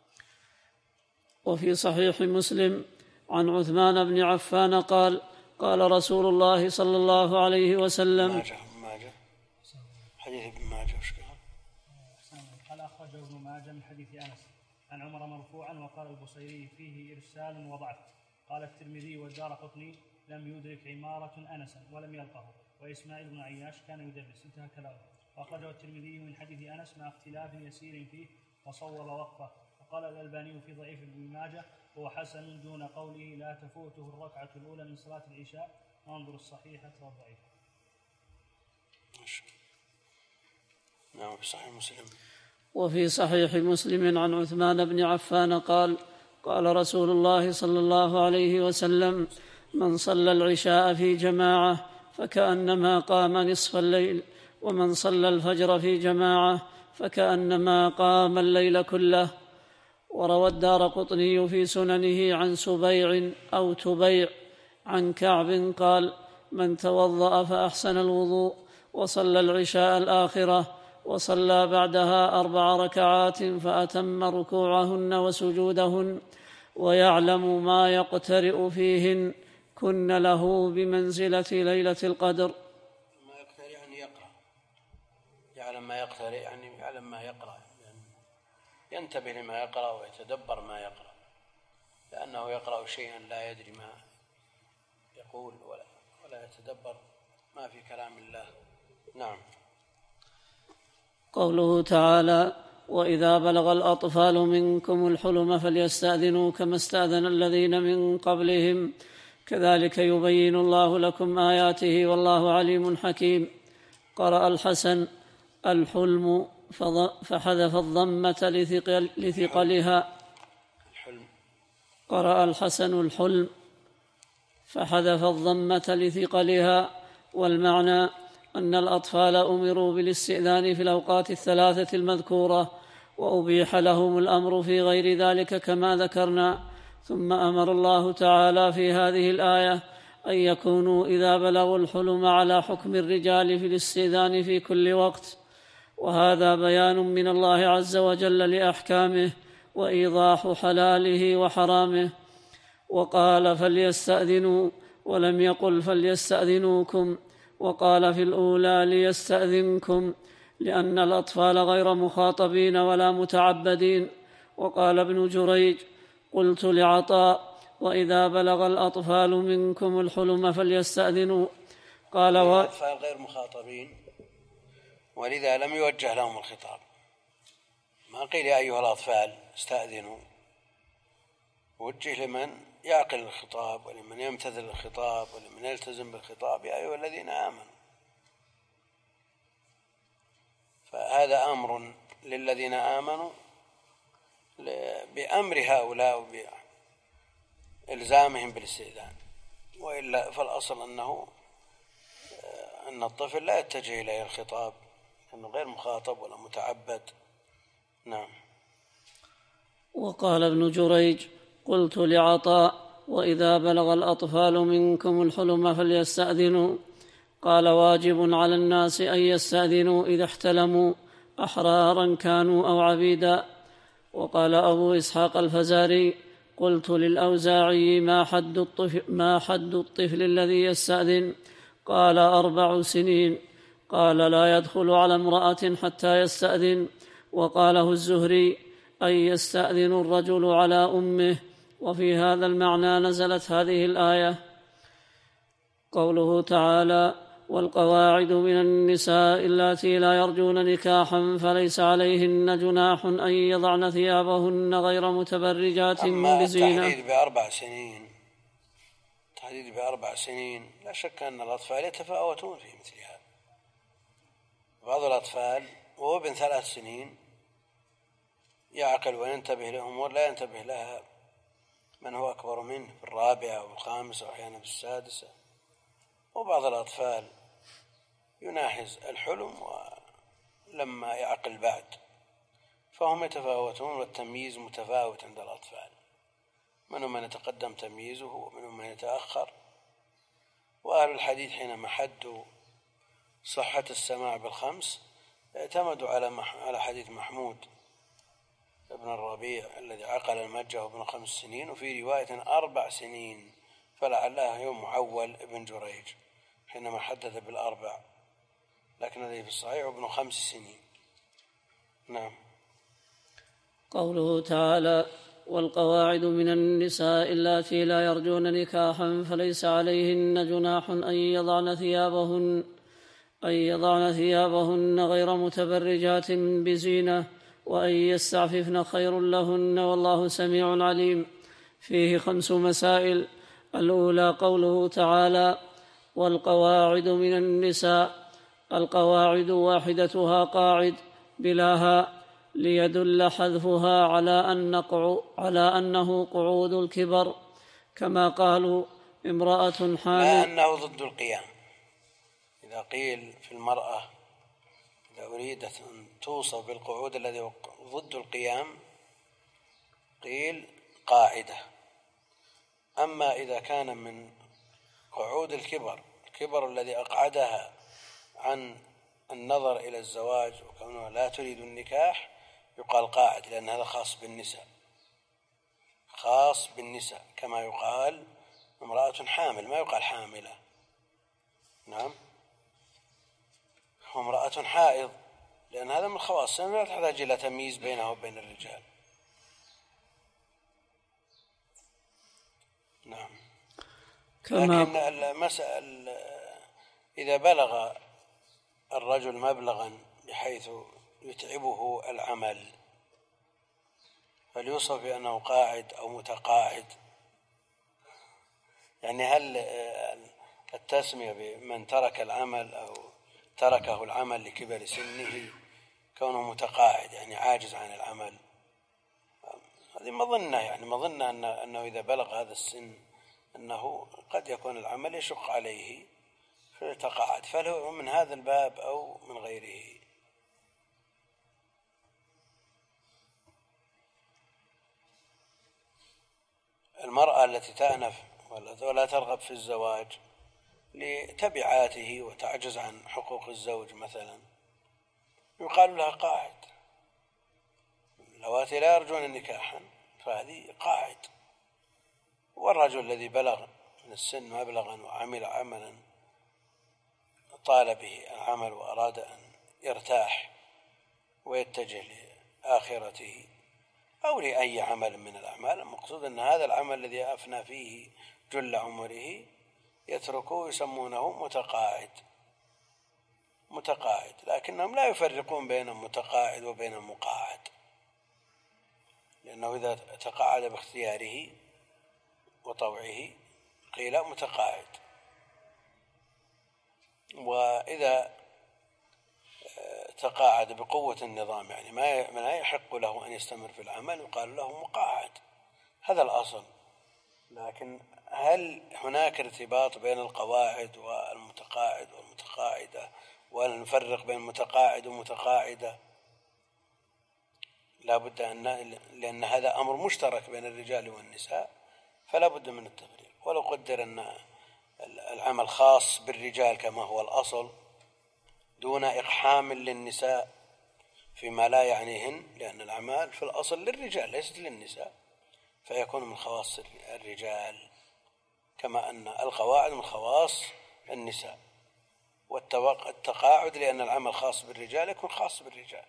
Speaker 2: وفي صحيح مسلم عن عثمان بن عفان قال: قال رسول الله صلى الله عليه وسلم:
Speaker 1: ماجه ماجه حديث ابن ماجه وش قال؟
Speaker 3: قال أخرجه ابن ماجه من حديث أنس عن عمر مرفوعا، وقال البصيري فيه إرسال وضعف. قال الترمذي والدارقطني لم يدرك عمارة أنسا ولم يلقه، وإسماعيل بن عياش كان يدرس. انتهى كلامه. وأخرجه الترمذي من حديث أنس مع اختلاف يسير فيه وصوب وقفه. وقال الألباني في ضعيف ابن ماجه: هو حسن دون قوله لا تفوته الركعة الأولى من صلاة العشاء. انظر الصحيحة والضعيفة.
Speaker 1: نعم. في صحيح مسلم
Speaker 2: وفي صحيح مسلم عن عثمان بن عفان قال: قال رسول الله صلى الله عليه وسلم: من صلى العشاء في جماعة فكأنما قام نصف الليل، ومن صلى الفجر في جماعة فكأنما قام الليل كله. وروى الدارقطني في سننه عن سبيع أو تبيع عن كعب قال: من توضأ فأحسن الوضوء وصلى العشاء الآخرة وصلى بعدها أربع ركعات فأتم ركوعهن وسجودهن ويعلم ما يقترئ فيهن كن له بمنزلة ليلة القدر.
Speaker 1: ما يقترئ يعني يقرأ، يعلم ما يقترئ يعني يعلم ما يقرأ، يعني ينتبه لما يقرأ ويتدبر ما يقرأ، لأنه يقرأ شيئا لا يدري ما يقول ولا, ولا يتدبر ما في كلام الله. نعم.
Speaker 2: قوله تعالى: وإذا بلغ الأطفال منكم الحلم فليستأذنوا كما استأذن الذين من قبلهم كذلك يبين الله لكم آياته والله عليم حكيم. قرأ الحسن: الحلم فحذف الضمة لثقل لثقلها. قرأ الحسن الحلم فحذف الضمة لثقلها، والمعنى أن الأطفال أمروا بالاستئذان في الأوقات الثلاثة المذكورة، وأبيح لهم الأمر في غير ذلك كما ذكرنا. ثم أمر الله تعالى في هذه الآية أن يكونوا إذا بلغوا الحلم على حكم الرجال في الاستئذان في كل وقت، وهذا بيان من الله عز وجل لأحكامه وإيضاح حلاله وحرامه. وقال: فليستأذنوا، ولم يقل فليستأذنوكم، وقال في الأولى ليستأذنكم، لأن الأطفال غير مخاطبين ولا متعبدين. وقال ابن جريج: قلت لعطاء: وإذا بلغ الأطفال منكم الحلم فليستأذنوا. قال:
Speaker 1: الأطفال غير مخاطبين، ولذا لم يوجه لهم الخطاب، ما قيل يا أيها الأطفال استأذنوا، وجه لمن يعقل الخطاب ولمن يمتثل الخطاب ولمن يلتزم بالخطاب: يا أيها الذين آمنوا. فهذا أمر للذين آمنوا بأمر هؤلاء بإلزامهم بالاستئذان، وإلا فالأصل أنه أن الطفل لا يتجه إليه الخطاب لأنه غير مخاطب ولا متعبد. نعم.
Speaker 2: وقال ابن جريج: قلت لعطاء: وإذا بلغ الأطفال منكم الحلم فليستأذنوا. قال: واجب على الناس أن يستأذنوا إذا احتلموا، أحرارا كانوا أو عبيدا. وقال أبو إسحاق الفزاري: قلت للأوزاعي ما حد الطفل, ما حد الطفل الذي يستأذن؟ قال أربع سنين. قال لا يدخل على امرأة حتى يستأذن. وقاله الزهري أن يستأذن الرجل على أمه. وفي هذا المعنى نزلت هذه الآية. قوله تعالى والقواعد من النساء اللاتي لا يرجون نكاحا فليس عليهن جناح أن يضعن ثيابهن غير متبرجات
Speaker 1: أما
Speaker 2: بزينة.
Speaker 1: التحديد بأربع سنين التحديد بأربع سنين لا شك أن الأطفال يتفاوتون في مثل هذا. بعض الأطفال وهو ابن ثلاث سنين يعقل وينتبه لأمور لا ينتبه لها من هو أكبر منه في الرابعة والخامسة وأحيانا في السادسة. وبعض الأطفال يناهز الحلم ولما يعقل بعد، فهم يتفاوتون والتمييز متفاوت عند الأطفال، منهم من يتقدم تمييزه ومنهم من يتأخر. وأهل الحديث حينما حدوا صحة السماع بالخمس اعتمدوا على على حديث محمود ابن الربيع الذي عقل المجة وابن خمس سنين، وفي رواية أربع سنين، فلعلها يوم معول ابن جريج حينما حدث بالأربع، لكن الذي في الصحيح ابن خمس سنين. نعم.
Speaker 2: قوله تعالى والقواعد من النساء اللاتي لا يرجون نكاحا فليس عليهن جناح أن يضعن ثيابهن أن يضعن ثيابهن غير متبرجات بزينة وأن يستعففن خير لهن والله سميع عليم. فيه خمس مسائل. الأولى قوله تعالى والقواعد من النساء. القواعد واحدتها قاعد بلاها ليدل حذفها على, أن قعو على أنه قعود الكبر، كما قالوا امرأة حامل.
Speaker 1: ما أنه ضد القيام. إذا قيل في المرأة إذا أريدت أن توصف بالقعود الذي ضد القيام قيل قاعدة. أما إذا كان من قعود الكبر، الكبر الذي أقعدها عن النظر إلى الزواج وكونها لا تريد النكاح، يقال قاعد، لأن هذا خاص بالنساء خاص بالنساء كما يقال امرأة حامل، ما يقال حاملة. نعم. وامرأة حائض، لأن هذا من خواص لا تحتاج إلى تمييز بينها وبين الرجال. نعم. لكن المسألة إذا بلغ الرجل مبلغا بحيث يتعبه العمل فليوصف بأنه قاعد أو متقاعد، يعني هل التسمية بمن ترك العمل أو تركه العمل لكبر سنه كونه متقاعد يعني عاجز عن العمل؟ هذه مظنة، يعني مظنة أن أنه إذا بلغ هذا السن أنه قد يكون العمل يشق عليه فيتقاعد، فهل هو من هذا الباب أو من غيره؟ المرأة التي تأنف ولا ترغب في الزواج لتبعاته وتعجز عن حقوق الزوج مثلا يقال لها قاعد. اللواتي لا يرجون نكاحا فهذه قاعد. والرجل الذي بلغ من السن مبلغا وعمل عملا طال به العمل وأراد أن يرتاح ويتجه لآخرته أو لأي عمل من الأعمال، المقصود أن هذا العمل الذي أفنى فيه جل عمره يتركوه يسمونه متقاعد متقاعد لكنهم لا يفرقون بين متقاعد وبين مقاعد، لأنه إذا تقاعد باختياره وطوعه قيل متقاعد، وإذا تقاعد بقوة النظام يعني ما يحق له أن يستمر في العمل يقال له مقاعد. هذا الأصل. لكن هل هناك ارتباط بين القواعد والمتقاعد والمتقاعدة، ونفرق بين متقاعد ومتقاعدة؟ لا بد أن، لأن هذا أمر مشترك بين الرجال والنساء فلا بد من التفريق. ولو قدر أن العمل خاص بالرجال كما هو الأصل دون إقحام للنساء فيما لا يعنيهن، لأن الأعمال في الأصل للرجال ليست للنساء، فيكون من خواص الرجال، كما أن القواعد من خواص النساء، والتقاعد لأن العمل خاص بالرجال يكون خاص بالرجال.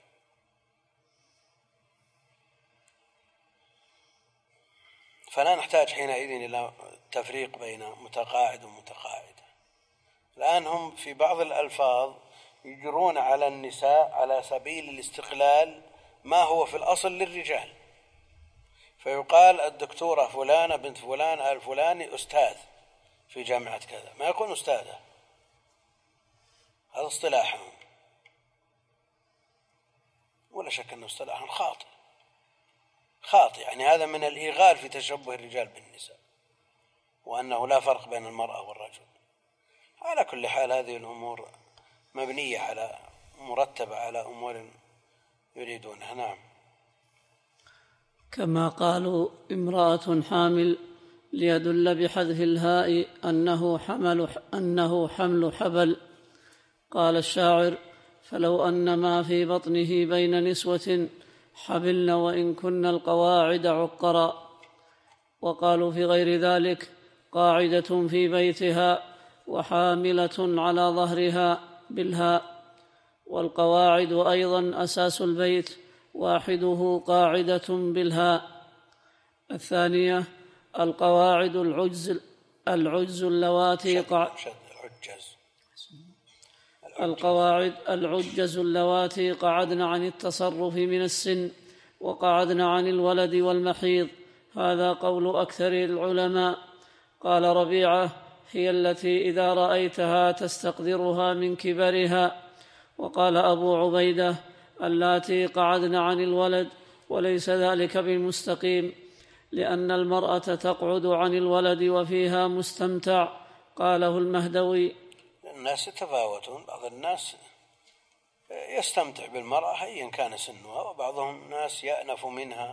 Speaker 1: فلا نحتاج حينئذ إلى تفريق بين متقاعد ومتقاعدة. الآن هم في بعض الألفاظ يجرون على النساء على سبيل الاستقلال ما هو في الأصل للرجال، فيقال الدكتورة فلانة بنت فلان الفلاني أستاذ في جامعة كذا، ما يكون أستاذة، هذا اصطلاحهم، ولا شك أنه اصطلاح خاطئ خاطئ يعني هذا من الإيغال في تشبه الرجال بالنساء، وأنه لا فرق بين المرأة والرجل. على كل حال هذه الأمور مبنية على مرتبة على أمور يريدونها. نعم.
Speaker 2: كما قالوا امرأة حامل ليدل بحذف الهاء أنه حمل أنه حمل حبل. قال الشاعر: فلو أن ما في بطنه بين نسوة حبلن وإن كن القواعد عقرا. وقالوا في غير ذلك: قاعدة في بيتها وحاملة على ظهرها بالهاء. والقواعد أيضا أساس البيت، واحده قاعدة بالهاء. الثانية: القواعد العجز العجز اللواتي قع... القواعد العجز اللواتي قعدن عن التصرف من السن وقعدن عن الولد والمحيض. هذا قول أكثر العلماء. قال ربيعة: هي التي إذا رأيتها تستقدرها من كبرها. وقال أبو عبيدة: اللاتي قعدن عن الولد، وليس ذلك بالمستقيم، لأن المرأة تقعد عن الولد وفيها مستمتع. قاله المهدوي.
Speaker 1: الناس يتفاوتون، بعض الناس يستمتع بالمرأة أيا كان سنها، وبعضهم الناس يأنف منها.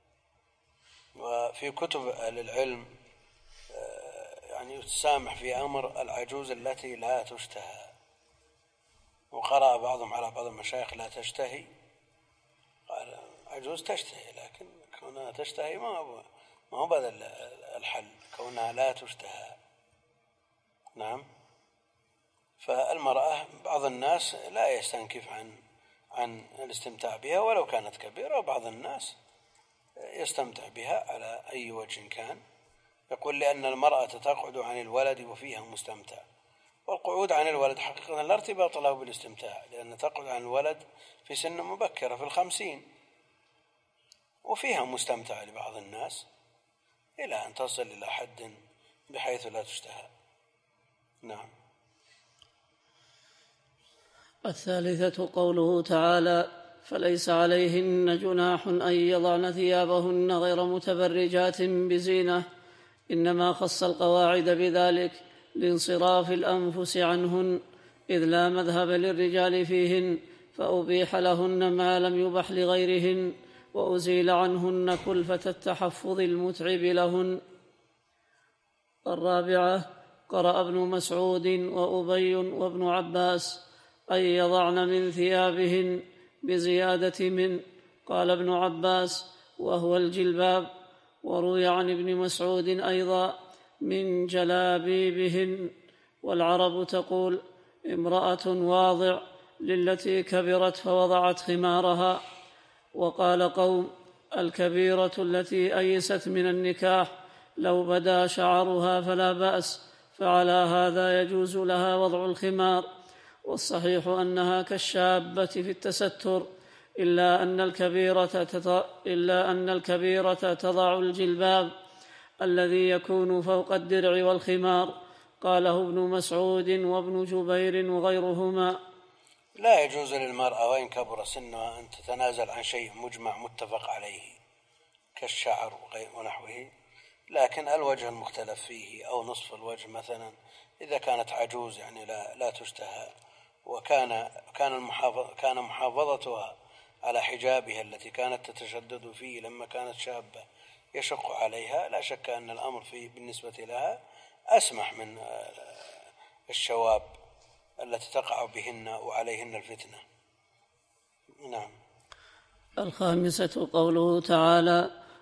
Speaker 1: وفي كتب أهل العلم يعني يتسامح في أمر العجوز التي لا تشتهى، وقرأ بعضهم على بعض المشايخ لا تشتهي، قال عجوز تشتهي، لكن كونها تشتهي ما هو ما هو بدل الحل، كونها لا تشتهى. نعم. فالمرأة بعض الناس لا يستنكف عن عن الاستمتاع بها ولو كانت كبيرة، وبعض الناس يستمتع بها على أي وجه كان. يقول لأن المرأة تقعد عن الولد وفيها مستمتع. والقعود عن الولد حقيقة لا ارتباط له بالاستمتاع، لأن تقعد عن الولد في سن مبكرة في الخمسين، وفيها مستمتع لبعض الناس إلى أن تصل إلى حد بحيث لا تشتهى. نعم.
Speaker 2: الثالثة قوله تعالى: فليس عليهن جناح أن يضعن ثيابهن غير متبرجات بزينة. إنما خص القواعد بذلك لانصراف الأنفس عنهن، إذ لا مذهب للرجال فيهن، فأبيح لهن ما لم يبح لغيرهن، وأزيل عنهن كلفة التحفظ المتعب لهن. الرابعة: قرأ ابن مسعود وأبي وابن عباس أن يضعن من ثيابهن بزيادة من. قال ابن عباس: وهو الجلباب. وروي عن ابن مسعود أيضا: من جلابيبهن. والعرب تقول: امرأة واضع للتي كبرت فوضعت خمارها. وقال قوم: الكبيرة التي أيست من النكاح لو بدا شعرها فلا بأس، فعلى هذا يجوز لها وضع الخمار. والصحيح أنها كالشابة في التستر، إلا أن الكبيرة تضع, إلا أن الكبيرة تضع الجلباب الذي يكون فوق الدرع والخمار. قاله ابن مسعود وابن جبير وغيرهما.
Speaker 1: لا يجوز للمرأة وإن كبر سنها أن تتنازل عن شيء مجمع متفق عليه كالشعر ونحوه، لكن الوجه المختلف فيه أو نصف الوجه مثلا إذا كانت عجوز يعني لا, لا تشتهى، وكان كان المحافظ كان محافظتها على حجابها التي كانت تتشدد فيه لما كانت شابة يشق عليها، لا شك أن الأمر فيه بالنسبة لها أسمح من الشواب التي تقع بهن وعليهن الفتنة. نعم.
Speaker 2: الخامسة قوله تعالى: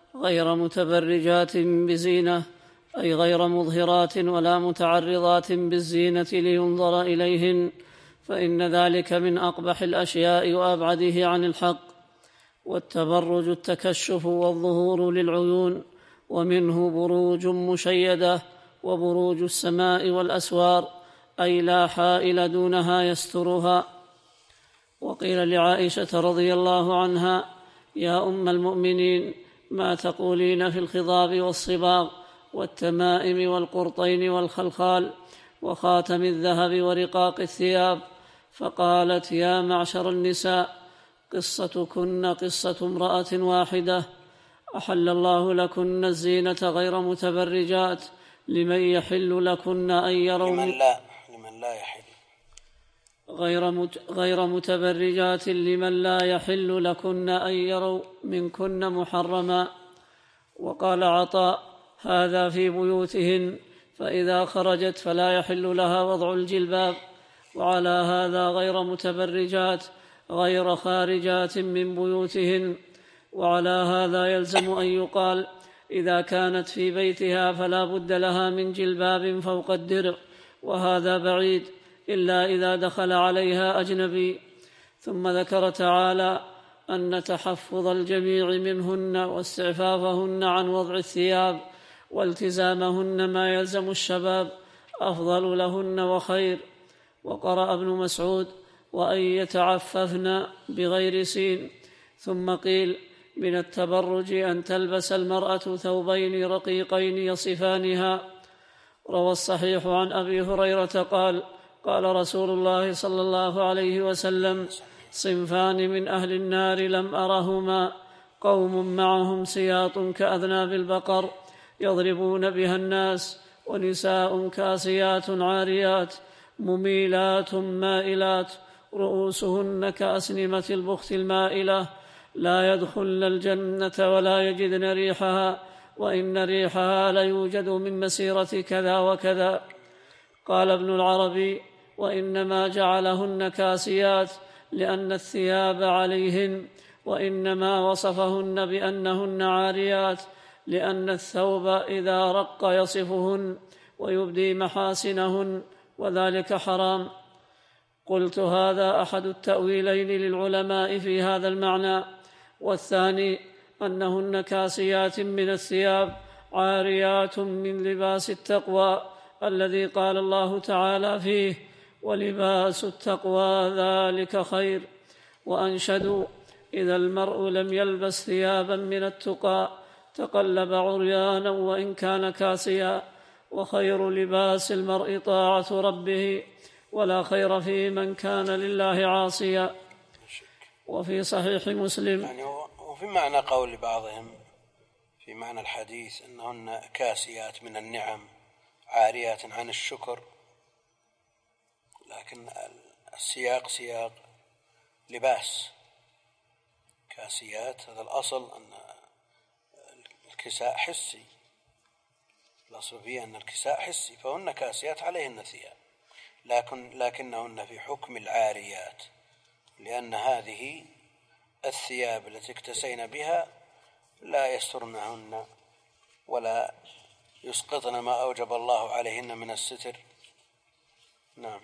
Speaker 2: غير متبرجات بزينة، أي غير مظهرات ولا متعرضات بالزينة لينظر إليهن، فإن ذلك من أقبح الأشياء وأبعده عن الحق. والتبرج التكشف والظهور للعيون، ومنه بروج مشيدة وبروج السماء والأسوار، أي لا حائل دونها يسترها. وقيل لعائشة رضي الله عنها: يا أم المؤمنين، ما تقولين في الخضاب والصباغ والتمائم والقرطين والخلخال وخاتم الذهب ورقاق الثياب؟ فقالت: يا معشر النساء، قصتكن قصة امرأة واحدة، أحل الله لكن الزينة غير متبرجات، لمن يحل لكن أن يروا
Speaker 1: لمن لا, لمن لا يحل
Speaker 2: غير, مت غير متبرجات لمن لا يحل لكن أن يروا منكن محرما. وقال عطاء: هذا في بيوتهن، فإذا خرجت فلا يحل لها وضع الجلباب. وعلى هذا غير متبرجات غير خارجات من بيوتهن. وعلى هذا يلزم أن يقال: إذا كانت في بيتها فلا بد لها من جلباب فوق الدرع، وهذا بعيد إلا إذا دخل عليها أجنبي. ثم ذكر تعالى أن تحفظ الجميع منهن واستعفافهن عن وضع الثياب والتزامهن ما يلزم الشباب أفضل لهن وخير. وقرأ ابن مسعود: وأن يتعففن بغير سين. ثم قيل: من التبرج أن تلبس المرأة ثوبين رقيقين يصفانها. روى الصحيح عن أبي هريرة قال: قال رسول الله صلى الله عليه وسلم: صنفان من أهل النار لم أرهما، قوم معهم سياط كأذناب البقر يضربون بها الناس، ونساء كاسيات عاريات مميلات مائلات رؤوسهن كأسنمة البخت المائلة، لا يدخلن الجنة ولا يجدن ريحها، وإن ريحها ليوجد من مسيرة كذا وكذا. قال ابن العربي: وإنما جعلهن كاسيات لأن الثياب عليهن، وإنما وصفهن بأنهن عاريات لأن الثوب إذا رق يصفهن ويبدي محاسنهن، وذلك حرام. قلت: هذا أحد التأويلين للعلماء في هذا المعنى، والثاني أنهن كاسيات من الثياب عاريات من لباس التقوى الذي قال الله تعالى فيه: ولباس التقوى ذلك خير. وأنشدوا: إذا المرء لم يلبس ثيابا من التقى تقلب عريانا وإن كان كاسيا، وخير لباس المرء طاعة ربه، ولا خير في من كان لله عاصيا. وفي صحيح مسلم
Speaker 1: يعني وفي معنى قول بعضهم في معنى الحديث أنهن كاسيات من النعم عاريات عن الشكر، لكن السياق سياق لباس. كاسيات هذا الأصل أن الكساء حسي، الأصل فيه أن الكساء حسي، فهن كاسيات عليهن ثياب، لكن لكنهن في حكم العاريات، لأن هذه الثياب التي اكتسين بها لا يسترنهن ولا يسقطن ما أوجب الله عليهن من الستر. نعم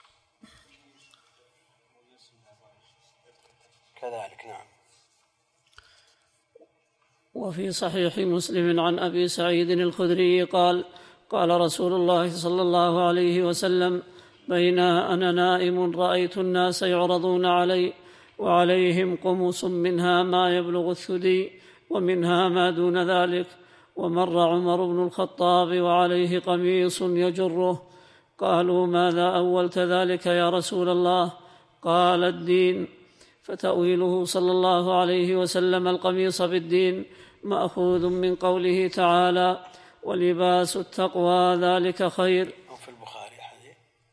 Speaker 1: كذلك. نعم.
Speaker 2: وفي صحيح مسلم عن أبي سعيد الخدري قال: قال رسول الله صلى الله عليه وسلم: بين أنا نائم رأيت الناس يعرضون علي وعليهم قمص منها ما يبلغ الثدي ومنها ما دون ذلك، ومر عمر بن الخطاب وعليه قميص يجره. قالوا: ماذا أولت ذلك يا رسول الله؟ قال: الدين. فتأويله صلى الله عليه وسلم القميص بالدين مأخوذ من قوله تعالى: ولباس التقوى ذلك خير.
Speaker 1: في البخاري حديث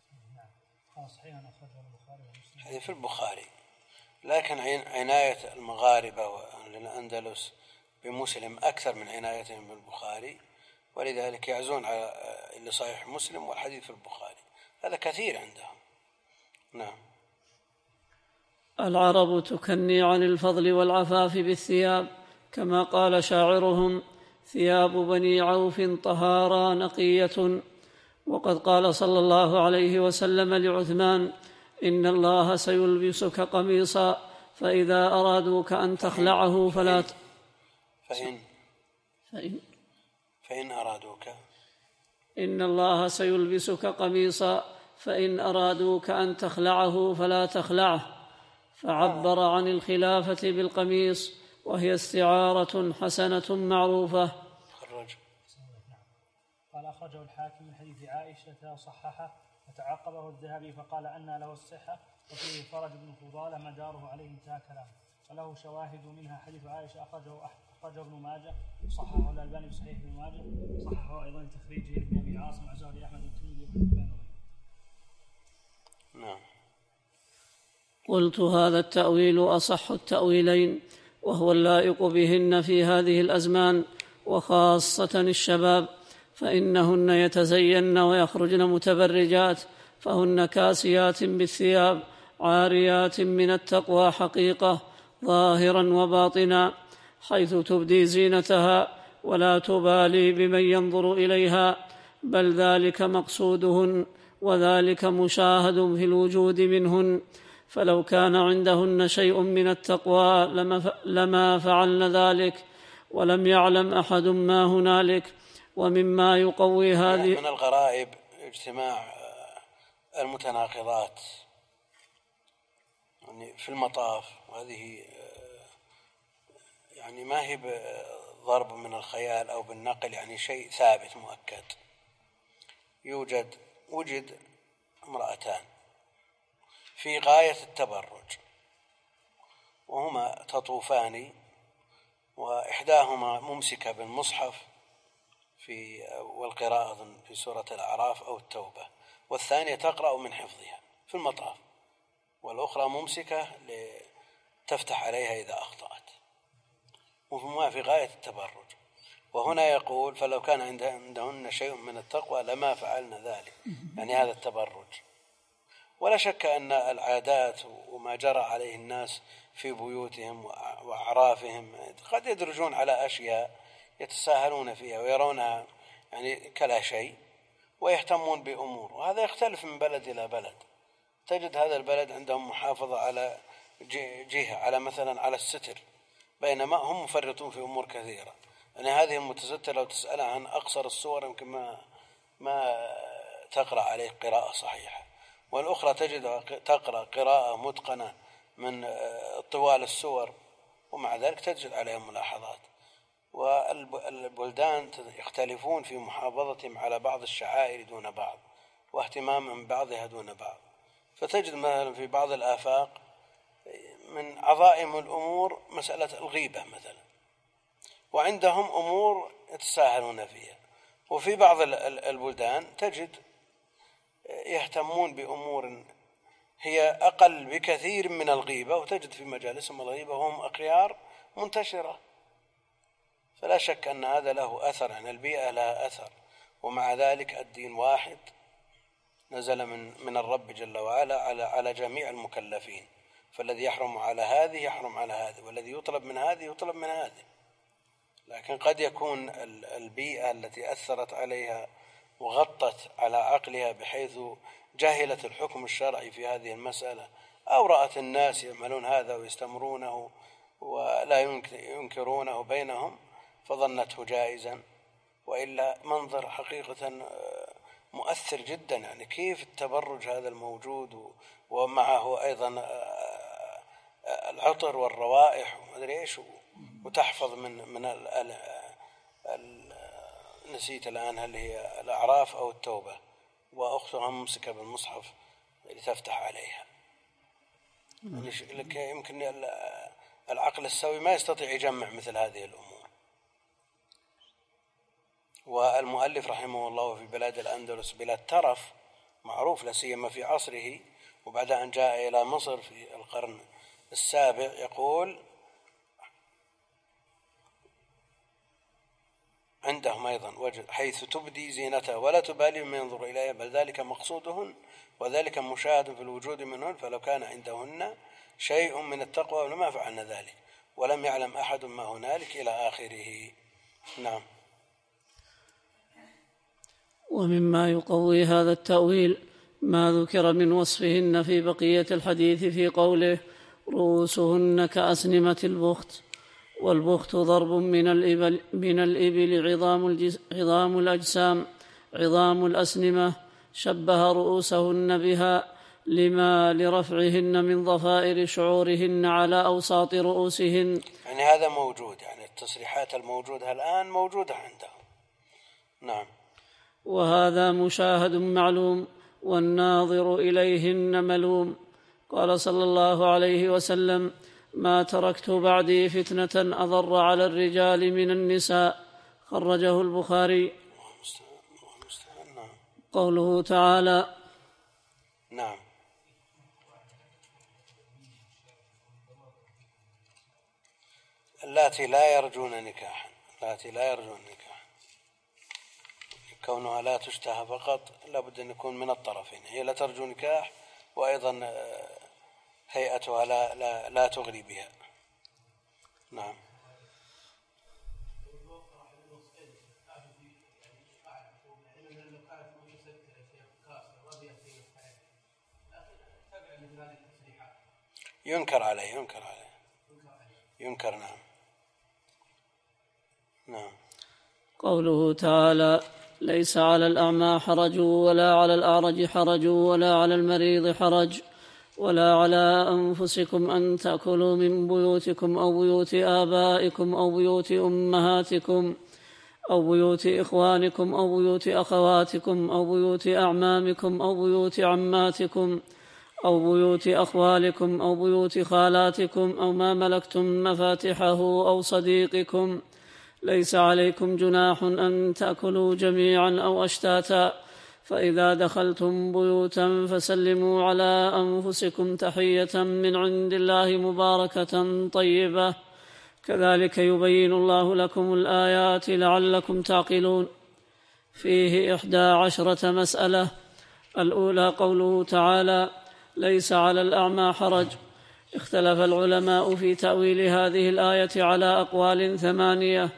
Speaker 1: حديث في البخاري، لكن عناية المغاربة للأندلس بمسلم أكثر من عنايتهم بالبخاري، ولذلك يعزون على اللي صحيح مسلم والحديث في البخاري، هذا كثير عندهم. نعم.
Speaker 2: العرب تكني عن الفضل والعفاف بالثياب كما قال شاعرهم: ثياب بني عوف طهارى نقية. وقد قال صلى الله عليه وسلم لعثمان: إن الله سيلبسك قميصا فإذا أرادوك أن تخلعه فلا ت...
Speaker 1: فإن
Speaker 2: فإن
Speaker 1: فإن أرادوك
Speaker 2: إن الله سيلبسك قميصا فإن أرادوك أن تخلعه فلا تخلعه، فعبر عن الخلافة بالقميص، وهي استعارة حسنة معروفة.
Speaker 3: قال أخرجه الحاكم من حديث عائشة صححه وتعقبه الذهبي فقال أن له الصحة، وفيه فرج بن فضالة مداره عليه انتهى كلامه، وله شواهد منها حديث عائشة أخرجه أخرجه ابن ماجه، صححه الألباني في صحيح ابن ماجه، صححه أيضا تخريجه لابن أبي عاصم عزاه لأحمد الترمذي وابن.
Speaker 1: نعم.
Speaker 2: قلت: هذا التأويل أصح التأويلين، وهو اللائق بهن في هذه الأزمان، وخاصة الشباب، فإنهن يتزين ويخرجن متبرجات، فهن كاسيات بالثياب عاريات من التقوى حقيقة ظاهرا وباطنا، حيث تبدي زينتها ولا تبالي بمن ينظر إليها، بل ذلك مقصودهن وذلك مشاهد في الوجود منهن. فلو كان عندهن شيء من التقوى لما فعلن ذلك، ولم يعلم أحد ما هنالك. ومما يقوي هذه
Speaker 1: من الغرائب اجتماع المتناقضات يعني في المطاف، وهذه يعني ما هي ضرب من الخيال أو بالنقل، يعني شيء ثابت مؤكد. يوجد وجد امرأتان في غاية التبرج، وهما تطوفان، وإحداهما ممسكة بالمصحف في والقراءة في سورة الأعراف أو التوبة، والثانية تقرأ من حفظها في المطاف، والأخرى ممسكة لتفتح عليها إذا أخطأت، وهما في غاية التبرج. وهنا يقول: فلو كان عندهن شيء من التقوى لما فعلنا ذلك، يعني هذا التبرج. ولا شك أن العادات وما جرى عليه الناس في بيوتهم وأعرافهم قد يدرجون على أشياء يتساهلون فيها ويرونها يعني كلا شيء، ويهتمون بأمور، وهذا يختلف من بلد إلى بلد. تجد هذا البلد عندهم محافظة على جهة، على مثلا على الستر، بينما هم مفرطون في أمور كثيرة. يعني هذه المتسترة لو تسألها عن أقصر الصور يمكن ما ما تقرأ عليه قراءة صحيحة، والأخرى تجد تقرأ قراءة متقنة من طوال السور، ومع ذلك تجد عليهم ملاحظات. والبلدان يختلفون في محافظتهم على بعض الشعائر دون بعض، واهتمامهم بعضها دون بعض. فتجد مثلا في بعض الآفاق من عظائم الأمور مسألة الغيبة مثلا، وعندهم أمور يتساهلون فيها. وفي بعض البلدان تجد يهتمون بأمور هي أقل بكثير من الغيبة، وتجد في مجالسهم الغيبة وهم أخيار منتشرة. فلا شك أن هذا له أثر، يعني البيئة لها أثر. ومع ذلك الدين واحد نزل من من الرب جل وعلا على على جميع المكلفين، فالذي يحرم على هذه يحرم على هذه، والذي يطلب من هذه يطلب من هذه. لكن قد يكون البيئة التي أثرت عليها وغطت على عقلها بحيث جهلت الحكم الشرعي في هذه المسألة، أو رأت الناس يعملون هذا ويستمرونه ولا ينكرونه بينهم فظنته جائزا. وإلا منظر حقيقة مؤثر جدا، يعني كيف التبرج هذا الموجود ومعه أيضا العطر والروائح ومدري إيش، وتحفظ من من ال ال ال نسيت الآن هل هي الأعراف أو التوبة، وأختها ممسكة بالمصحف لتفتح عليها. يمكن العقل السوي ما يستطيع يجمع مثل هذه الأمور. والمؤلف رحمه الله في بلاد الأندلس بلاد ترف معروف لا سيما في عصره، وبعد أن جاء إلى مصر في القرن السابع يقول عندهم أيضا وجد حيث تبدي زينتها ولا تبالي من ينظر إليها، بل ذلك مقصودهن وذلك مشاهد في الوجود منهن، فلو كان عندهن شيء من التقوى لما فعلنا ذلك. ولم يعلم أحد ما هنالك إلى آخره. نعم.
Speaker 2: ومما يقوي هذا التأويل ما ذكر من وصفهن في بقية الحديث في قوله رؤوسهن كأسنمة البخت، والبخت ضرب من الإبل, من الإبل عظام, عظام الأجسام عظام الأسنمة، شبه رؤوسهن بها لما لرفعهن من ضفائر شعورهن على أوساط رؤوسهن.
Speaker 1: يعني هذا موجود، يعني التصريحات الموجودة الآن موجودة عندهم. نعم.
Speaker 2: وهذا مشاهد معلوم والناظر إليهن ملوم. قال صلى الله عليه وسلم ما تركت بعدي فتنة أضر على الرجال من النساء، خرجه البخاري. قوله تعالى
Speaker 1: نعم اللاتي لا يرجون نكاحا، اللاتي لا يرجون نكاحا، كونها لا تشتهى فقط لابد أن يكون من الطرفين، هي لا ترجو نكاح وأيضا هيئتها لا, لا, لا تغري بها. نعم. ينكر عليه ينكر عليه ينكر نعم. نعم.
Speaker 2: قوله تعالى ليس على الأعمى حرج ولا على الأعرج حرج ولا على المريض حرج ولا على أنفسكم أن تأكلوا من بيوتكم أو بيوت آبائكم أو بيوت أمهاتكم أو بيوت إخوانكم أو بيوت أخواتكم أو بيوت أعمامكم أو بيوت عماتكم أو بيوت أخوالكم أو بيوت خالاتكم أو ما ملكتم مفاتحه أو صديقكم. ليس عليكم جناح أن تأكلوا جميعا أو أشتاتا، فإذا دخلتم بيوتا فسلموا على أنفسكم تحية من عند الله مباركة طيبة، كذلك يبين الله لكم الآيات لعلكم تعقلون. فيه إحدى عشرة مسألة. الأولى قوله تعالى ليس على الأعمى حرج. اختلف العلماء في تأويل هذه الآية على أقوال ثمانية،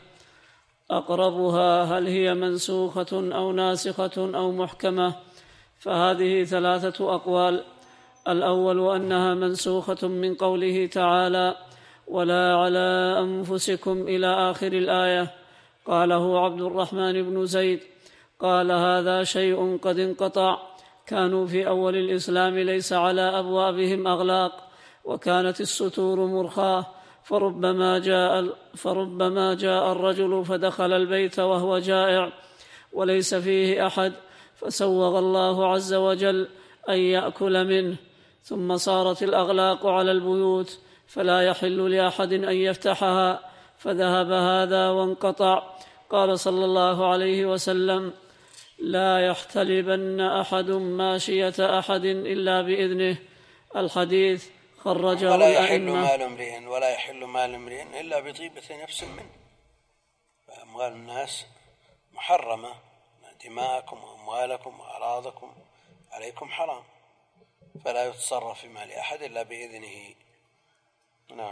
Speaker 2: أقربها هل هي منسوخة أو ناسخة أو محكمة، فهذه ثلاثة أقوال. الأول أنها منسوخة من قوله تعالى ولا على أنفسكم إلى آخر الآية. قاله عبد الرحمن بن زيد قال هذا شيء قد انقطع، كانوا في أول الإسلام ليس على أبوابهم أغلاق وكانت الستور مرخاة، فربما جاء, فربما جاء الرجل فدخل البيت وهو جائع وليس فيه أحد فسوغ الله عز وجل أن يأكل منه، ثم صارت الأغلاق على البيوت فلا يحل لأحد أن يفتحها، فذهب هذا وانقطع. قال صلى الله عليه وسلم لا يحتلبن أحد ماشية أحد إلا بإذنه. الحديث خرجه
Speaker 1: ولا يحل
Speaker 2: الأئمة.
Speaker 1: مال امرئ ولا يحل مال امرئ إلا بطيبة نفس منه، فأموال الناس محرمة، دماءكم وأموالكم وأعراضكم عليكم حرام، فلا يتصرف في مال أحد إلا بإذنه. نعم.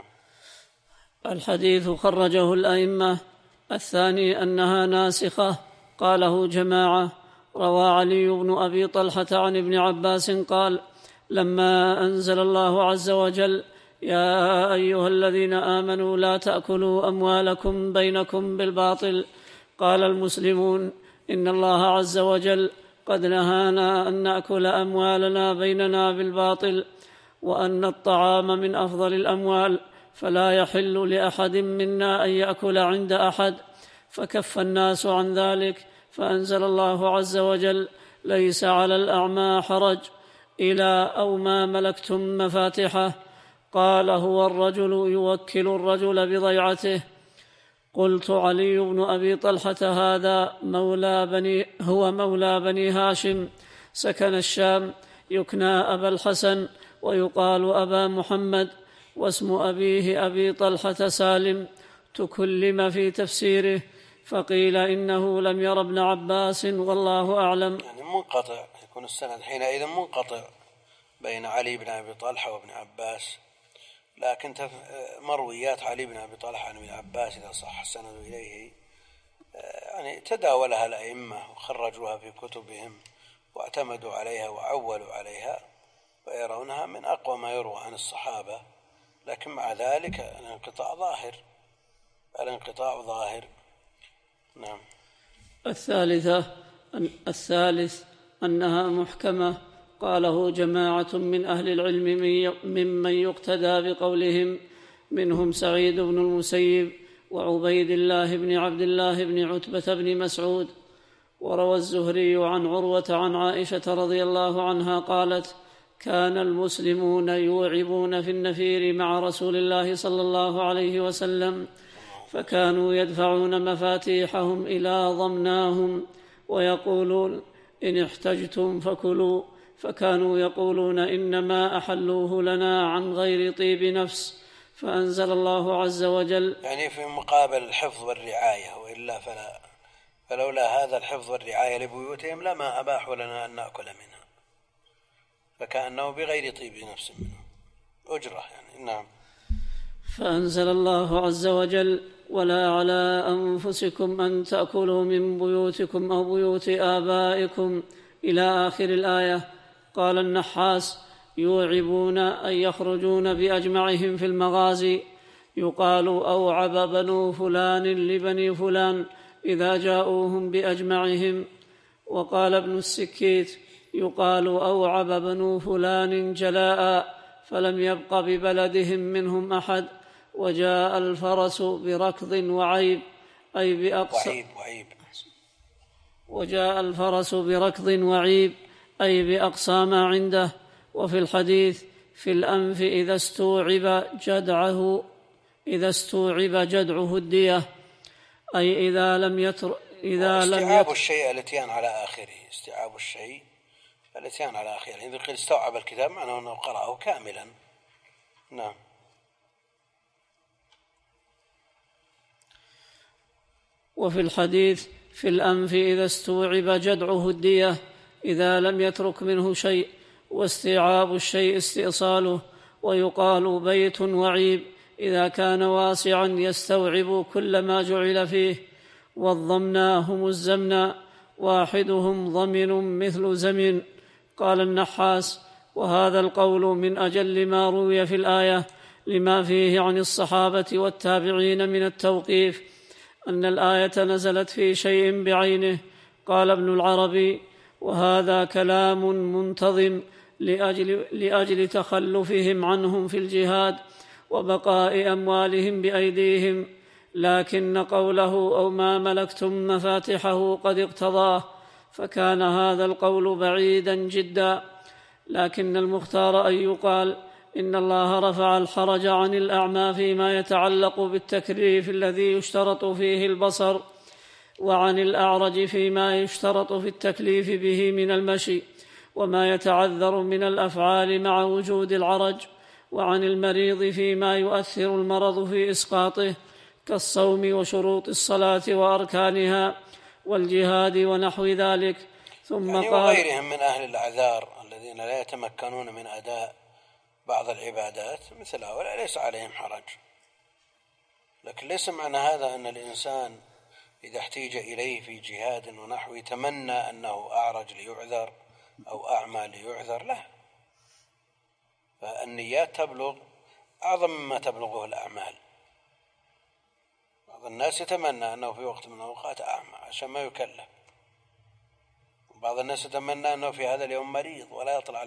Speaker 2: الحديث خرجه الأئمة. الثاني أنها ناسخة، قاله جماعة. روى علي بن أبي طلحة عن ابن عباس قال لما أنزل الله عز وجل يا أيها الذين آمنوا لا تأكلوا أموالكم بينكم بالباطل، قال المسلمون إن الله عز وجل قد نهانا أن نأكل أموالنا بيننا بالباطل، وأن الطعام من أفضل الأموال، فلا يحل لأحد منا أن يأكل عند أحد، فكف الناس عن ذلك، فأنزل الله عز وجل ليس على الأعمى حرج إلى أو ما ملكتم مفاتحه. قال هو الرجل يوكل الرجل بضيعته. قلت علي بن أبي طلحة هذا مولى بني هو مولى بني هاشم، سكن الشام، يكنى أبا الحسن ويقال أبا محمد، واسم أبيه أبي طلحة سالم، تكلم في تفسيره فقيل إنه لم ير ابن عباس والله أعلم.
Speaker 1: يعني منقطع، يكون السند حينئذ منقطع بين علي بن أبي طلحة وابن عباس، لكن مرويات علي بن أبي طلحة عن ابن عباس إذا صح السند إليه يعني تداولها الأئمة وخرجوها في كتبهم واعتمدوا عليها وعولوا عليها ويرونها من أقوى ما يروى عن الصحابة، لكن مع ذلك الانقطاع ظاهر الانقطاع ظاهر. نعم.
Speaker 2: الثالثة الثالث أنها محكمة قاله جماعة من أهل العلم ممن يقتدى بقولهم، منهم سعيد بن المسيب وعبيد الله بن عبد الله بن عتبة بن مسعود. وروى الزهري عن عروة عن عائشة رضي الله عنها قالت: كان المسلمون يوعبون في النفير مع رسول الله صلى الله عليه وسلم، فكانوا يدفعون مفاتيحهم إلى ضمناهم ويقولون: إن احتجتم فكلوا، فكانوا يقولون: إنما أحلوه لنا عن غير طيب نفس، فأنزل الله عز وجل
Speaker 1: يعني في مقابل الحفظ والرعاية، وإلا فلا فلولا هذا الحفظ والرعاية لبيوتهم لما أباحوا لنا أن نأكل منها، فكأنه بغير طيب نفس منه أجرة يعني. نعم.
Speaker 2: فأنزل الله عز وجل: ولا على أنفسكم أن تأكلوا من بيوتكم أو بيوت آبائكم إلى آخر الآية. قال النحاس: يوعبون أن يخرجون بأجمعهم في المغازي، يقال أوعب بنو فلان لبني فلان إذا جاءوهم بأجمعهم. وقال ابن السكيت: يقال أوعب بنو فلان جلاء فلم يبق ببلدهم منهم أحد، وجاء الفرس بركض وعيب أي بأقصى
Speaker 1: وعيب وعيب
Speaker 2: وجاء الفرس بركض وعيب أي بأقصى ما عنده. وفي الحديث: في الأنف إذا استوعب جدعه إذا استوعب جدعه الدية، أي إذا لم يتر إذا لم
Speaker 1: استيعاب الشيء الاتيان على آخره استيعاب الشيء الاتيان على آخره إذا قيل استوعب الكتاب معناه أنه قرأه كاملا. نعم.
Speaker 2: وفي الحديث: في الأنف إذا استوعب جدعه الدية إذا لم يترك منه شيء، واستيعاب الشيء استئصاله. ويقال بيت وعيب إذا كان واسعا يستوعب كل ما جعل فيه. والضمنا هم الزمنا، واحدهم ضمن مثل زمن. قال النحاس: وهذا القول من أجل ما روي في الآية لما فيه عن الصحابة والتابعين من التوقيف، أن الآية نزلت في شيء بعينه. قال ابن العربي: وهذا كلام منتظم لأجل, لأجل تخلفهم عنهم في الجهاد وبقاء أموالهم بأيديهم، لكن قوله أو ما ملكتم مفاتحه قد اقتضاه، فكان هذا القول بعيدا جدا. لكن المختار أن يقال إن الله رفع الحرج عن الأعمى فيما يتعلق بالتكليف الذي يشترط فيه البصر، وعن الأعرج فيما يشترط في التكليف به من المشي وما يتعذر من الأفعال مع وجود العرج، وعن المريض فيما يؤثر المرض في إسقاطه كالصوم وشروط الصلاة وأركانها والجهاد ونحو ذلك. ثم
Speaker 1: يعني
Speaker 2: قال:
Speaker 1: وغيرهم من أهل الأعذار الذين لا يتمكنون من أداء بعض العبادات مثل هؤلاء ليس عليهم حرج، لكن ليس معنى هذا أن الإنسان إذا احتيج إليه في جهاد ونحو يتمنى أنه أعرج ليعذر أو أعمى ليعذر، لا، فالنيات تبلغ أعظم مما تبلغه الأعمال. بعض الناس يتمنى أنه في وقت من الأوقات أعمى عشان ما يكلف، وبعض الناس يتمنى أنه في هذا اليوم مريض ولا يطلع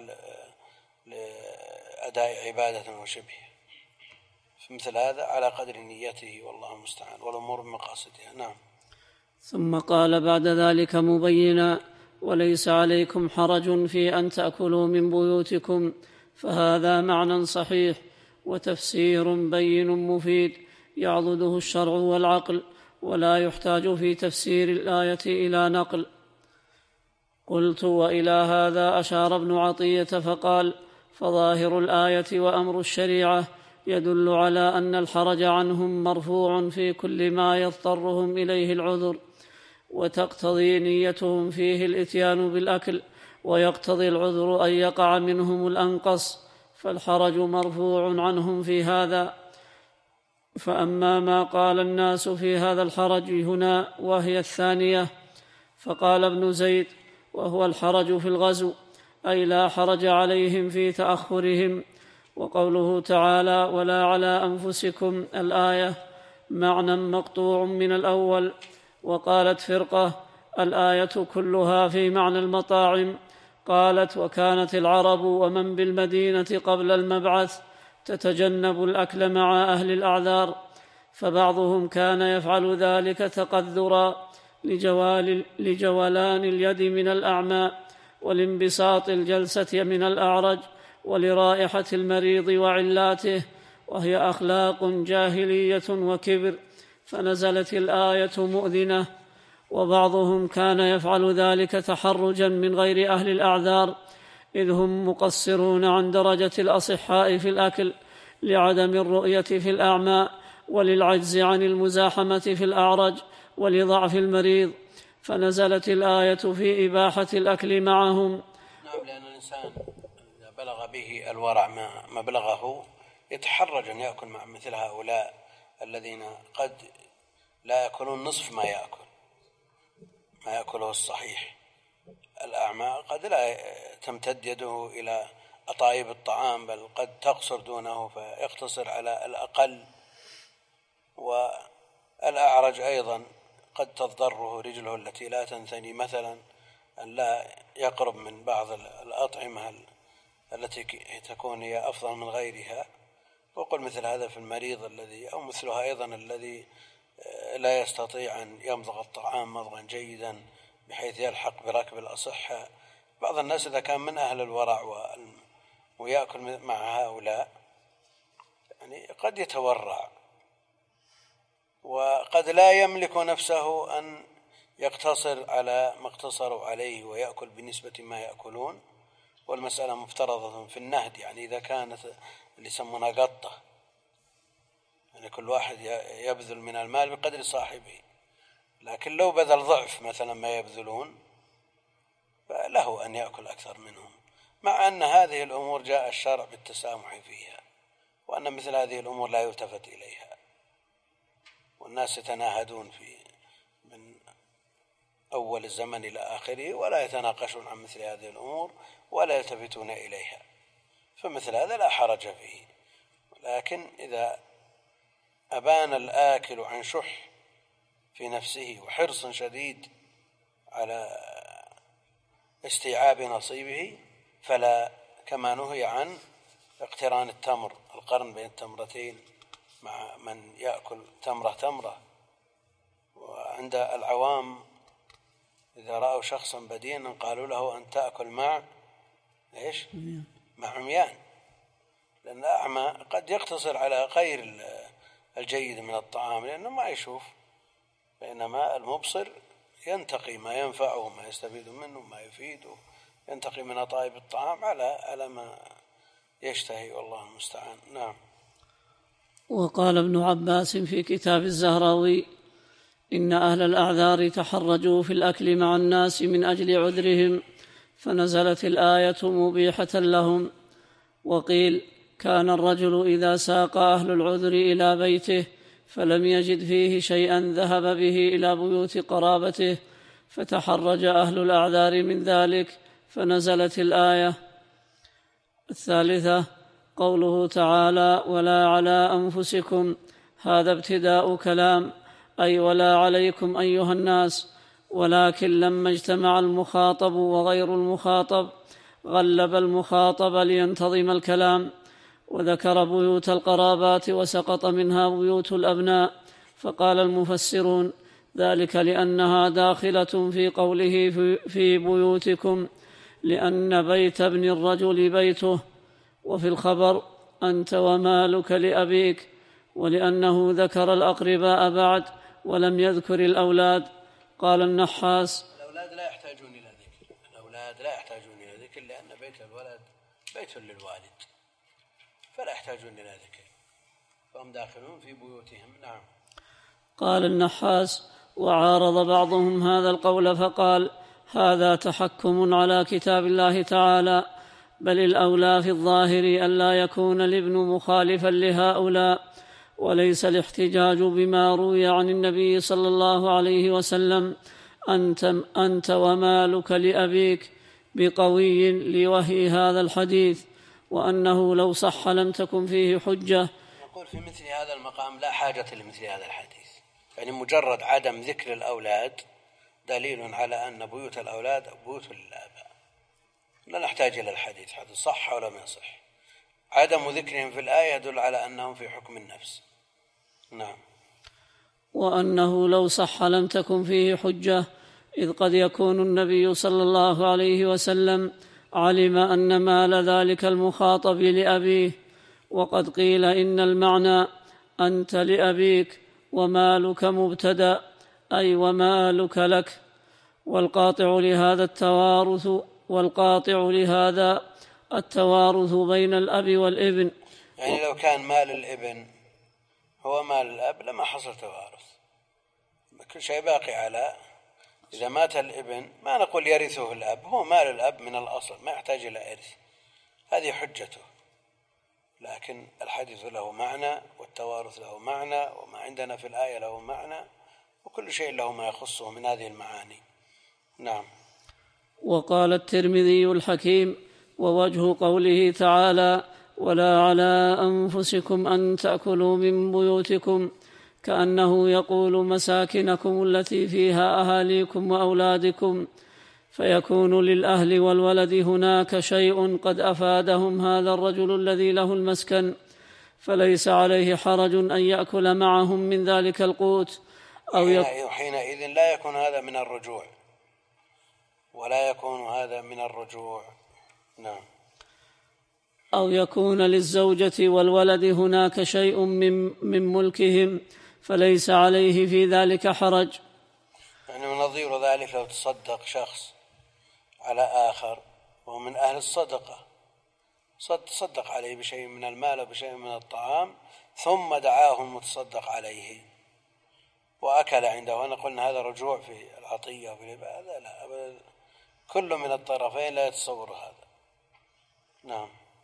Speaker 1: لأداء عبادة وشبه، فمثل هذا على قدر نيته والله المستعان، والأمور بمقاصدها. نعم.
Speaker 2: ثم قال بعد ذلك مبينا: وليس عليكم حرج في أن تأكلوا من بيوتكم، فهذا معنى صحيح وتفسير بين مفيد يعضده الشرع والعقل، ولا يحتاج في تفسير الآية إلى نقل. قلت: وإلى هذا أشار ابن عطية فقال: فظاهر الآية وأمر الشريعة يدل على أن الحرج عنهم مرفوع في كل ما يضطرهم إليه العذر، وتقتضي نيتهم فيه الإتيان بالأكل، ويقتضي العذر أن يقع منهم الأنقص، فالحرج مرفوع عنهم في هذا. فأما ما قال الناس في هذا الحرج هنا وهي الثانية، فقال ابن زيد: وهو الحرج في الغزو، أي لا حرج عليهم في تأخرهم. وقوله تعالى: ولا على أنفسكم، الآية معنى مقطوع من الأول. وقالت فرقة: الآية كلها في معنى المطاعم. قالت: وكانت العرب ومن بالمدينة قبل المبعث تتجنب الأكل مع أهل الأعذار، فبعضهم كان يفعل ذلك تقذرا لجوال لجولان اليد من الأعمى، ولانبساط الجلسة من الأعرج، ولرائحة المريض وعلاته، وهي أخلاق جاهلية وكبر، فنزلت الآية مؤذنة. وبعضهم كان يفعل ذلك تحرجا من غير أهل الأعذار، إذ هم مقصرون عن درجة الأصحاء في الأكل لعدم الرؤية في الأعمى، وللعجز عن المزاحمة في الأعرج، ولضعف المريض، فنزلت الآية في إباحة الأكل معهم.
Speaker 1: نعم، لأن الإنسان إذا بلغ به الورع ما مبلغه يتحرج أن يأكل مع مثل هؤلاء الذين قد لا يأكلون نصف ما يأكل ما يأكله الصحيح. الأعمى قد لا تمتد يده إلى أطايب الطعام، بل قد تقصر دونه فيقتصر على الأقل. والأعرج أيضا قد تضره رجله التي لا تنثني، مثلا أن لا يقرب من بعض الأطعمة التي تكون هي أفضل من غيرها. وقل مثل هذا في المريض الذي أو مثلها أيضا الذي لا يستطيع أن يمضغ الطعام مضغا جيدا بحيث يلحق بركب الأصحة. بعض الناس إذا كان من أهل الورع ويأكل مع هؤلاء يعني قد يتورع، وقد لا يملك نفسه أن يقتصر على ما اقتصروا عليه ويأكل بنسبة ما يأكلون. والمسألة مفترضة في النهد، يعني إذا كانت اللي يسمونها قطة، يعني كل واحد يبذل من المال بقدر صاحبه، لكن لو بذل ضعف مثلا ما يبذلون فله أن يأكل أكثر منهم، مع أن هذه الأمور جاء الشرع بالتسامح فيها، وأن مثل هذه الأمور لا يلتفت إليها، والناس يتناهدون في من أول الزمن إلى آخره ولا يتناقشون عن مثل هذه الأمور ولا يلتفتون إليها، فمثل هذا لا حرج فيه. لكن إذا أبان الآكل عن شح في نفسه وحرص شديد على استيعاب نصيبه فلا، كما نهي عن اقتران التمر، القرن بين التمرتين مع من يأكل تمرة تمرة. وعند العوام إذا رأوا شخصا بدينا قالوا له أن تأكل مع إيش؟ مع عميان، لأن الأعمى قد يقتصر على غير الجيد من الطعام لأنه ما يشوف، بينما المبصر ينتقي ما ينفعه ما يستفيد منه ما يفيده، ينتقي من أطايب الطعام على على ما يشتهي، والله المستعان. نعم.
Speaker 2: وقال ابن عباس في كتاب الزهراوي: إن أهل الأعذار تحرجوا في الأكل مع الناس من أجل عذرهم، فنزلت الآية مبيحة لهم. وقيل: كان الرجل إذا ساق أهل العذر إلى بيته فلم يجد فيه شيئا ذهب به إلى بيوت قرابته، فتحرج أهل الأعذار من ذلك، فنزلت الآية. الثالثة قوله تعالى: ولا على أنفسكم، هذا ابتداء كلام، أي ولا عليكم أيها الناس، ولكن لما اجتمع المخاطب وغير المخاطب غلب المخاطب لينتظم الكلام، وذكر بيوت القرابات وسقط منها بيوت الأبناء، فقال المفسرون: ذلك لأنها داخلة في قوله في بيوتكم، لأن بيت ابن الرجل بيته، وفي الخبر أنت ومالك لأبيك، ولأنه ذكر الأقرباء بعد ولم يذكر الأولاد. قال النحاس:
Speaker 1: الأولاد لا يحتاجون إلى ذكر، الأولاد لا يحتاجون إلى ذكر لأن بيت الولد بيت للوالد، فلا يحتاجون إلى ذكر، فهم داخلون في بيوتهم. نعم.
Speaker 2: قال النحاس: وعارض بعضهم هذا القول فقال: هذا تحكم على كتاب الله تعالى، بل الأولى في الظاهر ألا يكون الابن مخالفا لهؤلاء، وليس الاحتجاج بما روي عن النبي صلى الله عليه وسلم أنت, أنت ومالك لأبيك بقوي لوهي هذا الحديث، وأنه لو صح لم تكن فيه حجة.
Speaker 1: نقول في مثل هذا المقام لا حاجة لمثل هذا الحديث، يعني مجرد عدم ذكر الأولاد دليل على أن بيوت الأولاد بيوت للآباء، لا نحتاج إلى الحديث حديث صح ولا ما يصح. عدم ذكرهم في الآية يدل على أنهم في حكم النفس. نعم.
Speaker 2: وأنه لو صح لم تكن فيه حجة، إذ قد يكون النبي صلى الله عليه وسلم علم أن مال ذلك المخاطب لأبيه، وقد قيل إن المعنى أنت لأبيك ومالك مبتدأ، أي ومالك لك، والقاطع لهذا التوارث والقاطع لهذا التوارث بين الأب والابن.
Speaker 1: يعني لو كان مال الابن هو مال الأب لما حصل توارث، كل شيء باقي على، إذا مات الابن ما نقول يرثه الأب، هو مال الأب من الأصل ما يحتاج إلى إرث، هذه حجته. لكن الحديث له معنى والتوارث له معنى، وما عندنا في الآية له معنى، وكل شيء له ما يخصه من هذه المعاني. نعم.
Speaker 2: وقال الترمذي الحكيم: ووجه قوله تعالى: ولا على أنفسكم أن تأكلوا من بيوتكم، كأنه يقول مساكنكم التي فيها أهاليكم وأولادكم، فيكون للأهل والولد هناك شيء قد أفادهم هذا الرجل الذي له المسكن، فليس عليه حرج أن يأكل معهم من ذلك القوت. أو
Speaker 1: يك... حينئذ لا يكون هذا من الرجوع، ولا يكون هذا من الرجوع. نعم.
Speaker 2: أو يكون للزوجة والولد هناك شيء من, من ملكهم، فليس عليه في ذلك حرج.
Speaker 1: يعني ونظير ذلك لو تصدق شخص على آخر وهو من أهل الصدقة، تصدق عليه بشيء من المال وبشيء من الطعام، ثم دعاه المتصدق عليه وأكل عنده، وأنا قلنا هذا رجوع في العطية وفي هذا لا أبدا، كل من الطرفين لا يتصور هذا. نعم.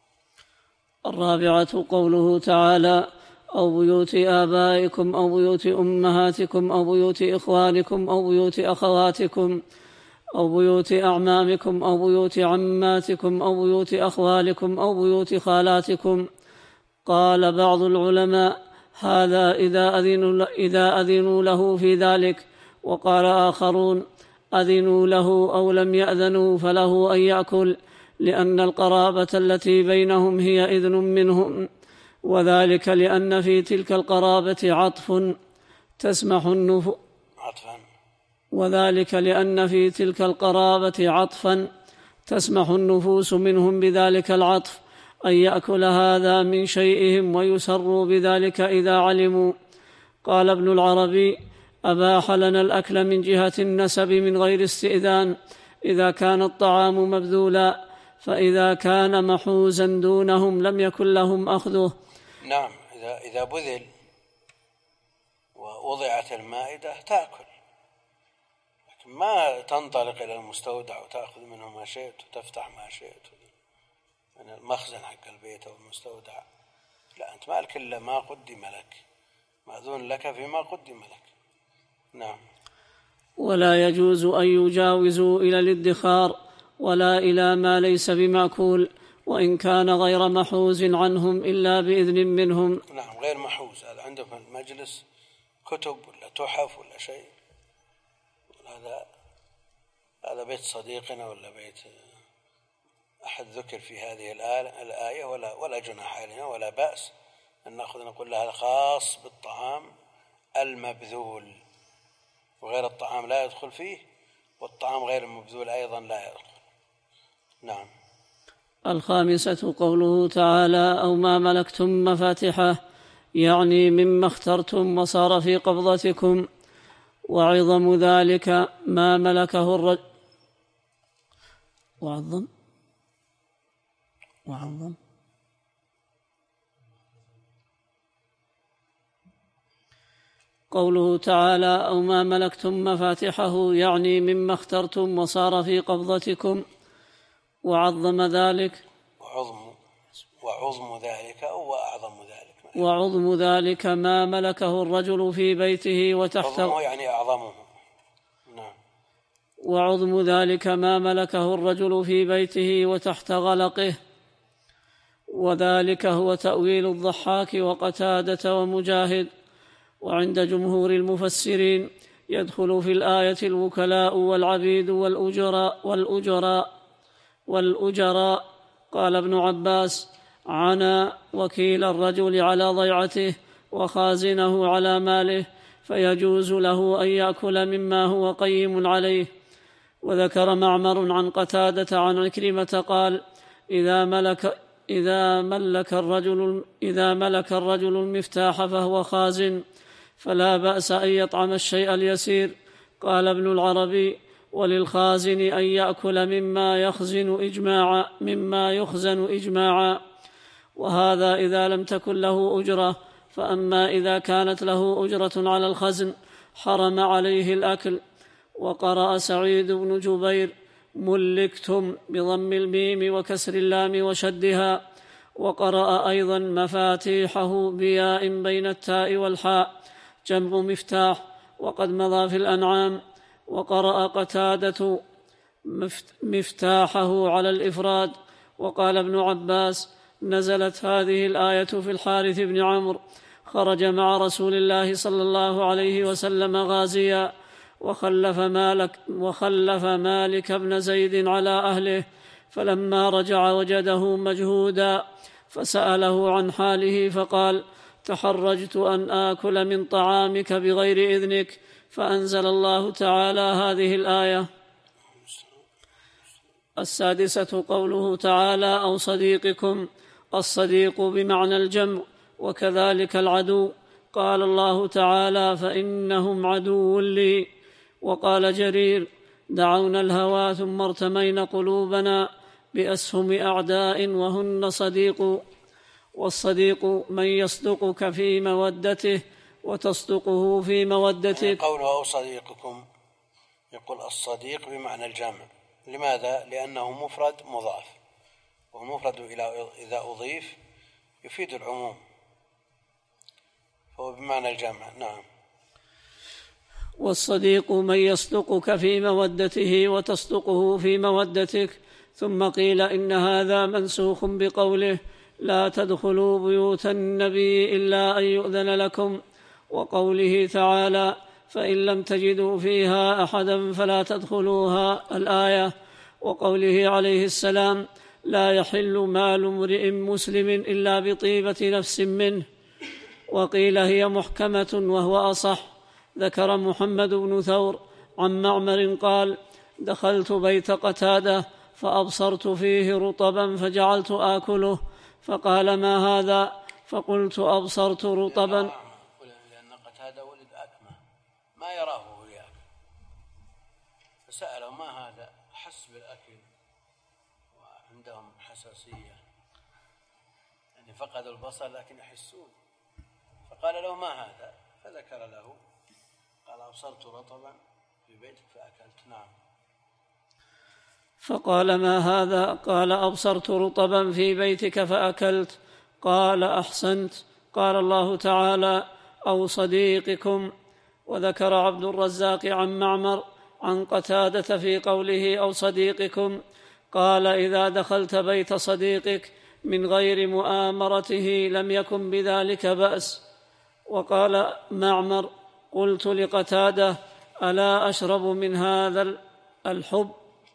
Speaker 2: الرابعة قوله تعالى: أو بيوت آبائكم أو بيوت أمهاتكم أو بيوت إخوانكم أو بيوت أخواتكم أو بيوت أعمامكم أو بيوت عماتكم أو بيوت أخوالكم أو بيوت خالاتكم. قال بعض العلماء: هذا إذا أذنوا, إذا أذنوا له في ذلك. وقال آخرون: أذنوا له أو لم يأذنوا فله أن يأكل، لأن القرابة التي بينهم هي إذن منهم، وذلك لأن في تلك القرابة عطف تسمح النفوس وذلك لأن في تلك القرابة عطفا تسمح النفوس منهم بذلك العطف أن يأكل هذا من شيئهم ويسروا بذلك إذا علموا. قال ابن العربي: أباح لنا الأكل من جهة النسب من غير استئذان إذا كان الطعام مبذولا، فإذا كان محوزا دونهم لم يكن لهم أخذه.
Speaker 1: نعم. إذا إذا بذل ووضعت المائدة تأكل، لكن ما تنطلق إلى المستودع وتأخذ منه ما شئت وتفتح ما شئت من المخزن حق البيت أو المستودع. لا، أنت مالك إلا ما قدم لك، مأذون لك فيما قدم لك. نعم.
Speaker 2: ولا يجوز أن يجاوزوا إلى الادخار ولا إلى ما ليس بمأكول، وإن كان غير محوز عنهم إلا بإذن منهم.
Speaker 1: نعم، غير محوز، هذا عندهم المجلس كتب ولا تحف ولا شيء، هذا هذا بيت صديقنا ولا بيت أحد ذكر في هذه الآية، ولا ولا جناح علينا ولا بأس أن نأخذ نقول هذا خاص بالطعام المبذول، وغير الطعام لا يدخل فيه، والطعام غير المبذول أيضا لا يدخل. نعم.
Speaker 2: الخامسة قوله تعالى: أو ما ملكتم مفاتحه، يعني مما اخترتم وصار في قبضتكم، وعظم ذلك ما ملكه الرجل وعظم وعظم قوله تعالى: أو ما ملكتم مفاتحه، يعني مما اخترتم وصار في قبضتكم، وعظم ذلك
Speaker 1: عظم وعظم ذلك أو أعظم ذلك.
Speaker 2: وعظم ذلك ما ملكه الرجل في بيته وتحت
Speaker 1: عظمه يعني أعظمه. نعم.
Speaker 2: وعظم ذلك ما ملكه الرجل في بيته وتحت غلقه، وذلك هو تأويل الضحاك وقتادة ومجاهد. وعند جمهور المفسرين يدخل في الآية الوكلاء والعبيد والأجراء والأجراء والأجراء. قال ابن عباس: عنا وكيل الرجل على ضيعته وخازنه على ماله، فيجوز له أن يأكل مما هو قيم عليه. وذكر معمر عن قتادة عن عكرمة قال: إذا ملك إذا ملك الرجل إذا ملك الرجل المفتاح فهو خازن، فلا بأس أن يطعم الشيء اليسير. قال ابن العربي: وللخازن أن يأكل مما يخزن إجماعا مما يخزن إجماعا. وهذا إذا لم تكن له أجرة، فأما إذا كانت له أجرة على الخزن حرم عليه الأكل. وقرأ سعيد بن جبير: ملكتم بضم الميم وكسر اللام وشدها. وقرأ أيضا: مفاتيحه بياء بين التاء والحاء، جمع مفتاح، وقد مضى في الأنعام. وقرأ قتادة: مفتاحه على الإفراد. وقال ابن عباس: نزلت هذه الآية في الحارث بن عمرو، خرج مع رسول الله صلى الله عليه وسلم غازيا، وخلف مالك, وخلف مالك بن زيد على أهله، فلما رجع وجده مجهودا، فسأله عن حاله فقال: تحرجت أن آكل من طعامك بغير إذنك، فأنزل الله تعالى هذه الآية. السادسة قوله تعالى: أو صديقكم. الصديق بمعنى الجمع، وكذلك العدو. قال الله تعالى: فإنهم عدو لي. وقال جرير: دعونا الهوى ثم ارتمينا قلوبنا بأسهم أعداء وهن صديق. والصديق من يصدقك في مودته وتصدقه في مودتك.
Speaker 1: قوله أو صديقكم يقول الصديق بمعنى الجمع. لماذا؟ لأنه مفرد مضاف، والمفرد إذا أضيف يفيد العموم، فهو بمعنى الجمع. نعم.
Speaker 2: والصديق من يصدقك في مودته وتصدقه في مودتك. ثم قيل إن هذا منسوخ بقوله: لا تدخلوا بيوت النبي إلا أن يؤذن لكم، وقوله تعالى: فإن لم تجدوا فيها أحدا فلا تدخلوها، الآية. وقوله عليه السلام: لا يحل مال امرئ مسلم إلا بطيبة نفس منه. وقيل هي محكمة وهو أصح. ذكر محمد بن ثور عن معمر قال: دخلت بيت قتادة فأبصرت فيه رطبا فجعلت آكله، فقال: ما هذا؟ فقلت: أبصرت رطبا.
Speaker 1: لأن قتادة ولد أكمه ما يراه يأكل، فسأله: ما هذا؟ حس بالأكل وعندهم حساسية، يعني فقدوا البصر لكن يحسون. فقال له: ما هذا؟ فذكر له، قال: أبصرت رطبا في بيتك فأكلت. نعم.
Speaker 2: فقال: ما هذا؟ قال: أبصرت رطبا في بيتك فأكلت. قال: أحسنت. قال الله تعالى: أو صديقكم. وذكر عبد الرزاق عن معمر عن قتادة في قوله: أو صديقكم، قال: إذا دخلت بيت صديقك من غير مؤامرته لم يكن بذلك بأس. وقال معمر: قلت لقتادة: ألا أشرب من هذا الحب؟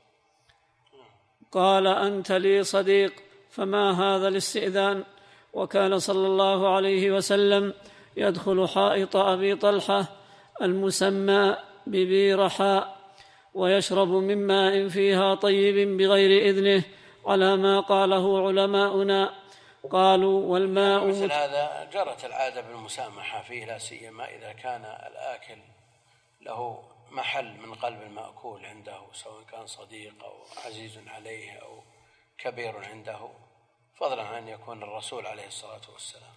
Speaker 2: قال: أنت لي صديق، فما هذا الاستئذان؟ وكان صلى الله عليه وسلم يدخل حائط أبي طلحة المسمى ببيرحاء ويشرب من ماء فيها طيب بغير إذنه، على ما قاله علماؤنا. قالوا: والماء
Speaker 1: مثل هذا جرت العادة بالمسامحة فيه، لا سيما إذا كان الآكل له محل من قلب المأكول عنده، سواء كان صديق أو عزيز عليه أو كبير عنده، فضلا عن أن يكون الرسول عليه الصلاة والسلام.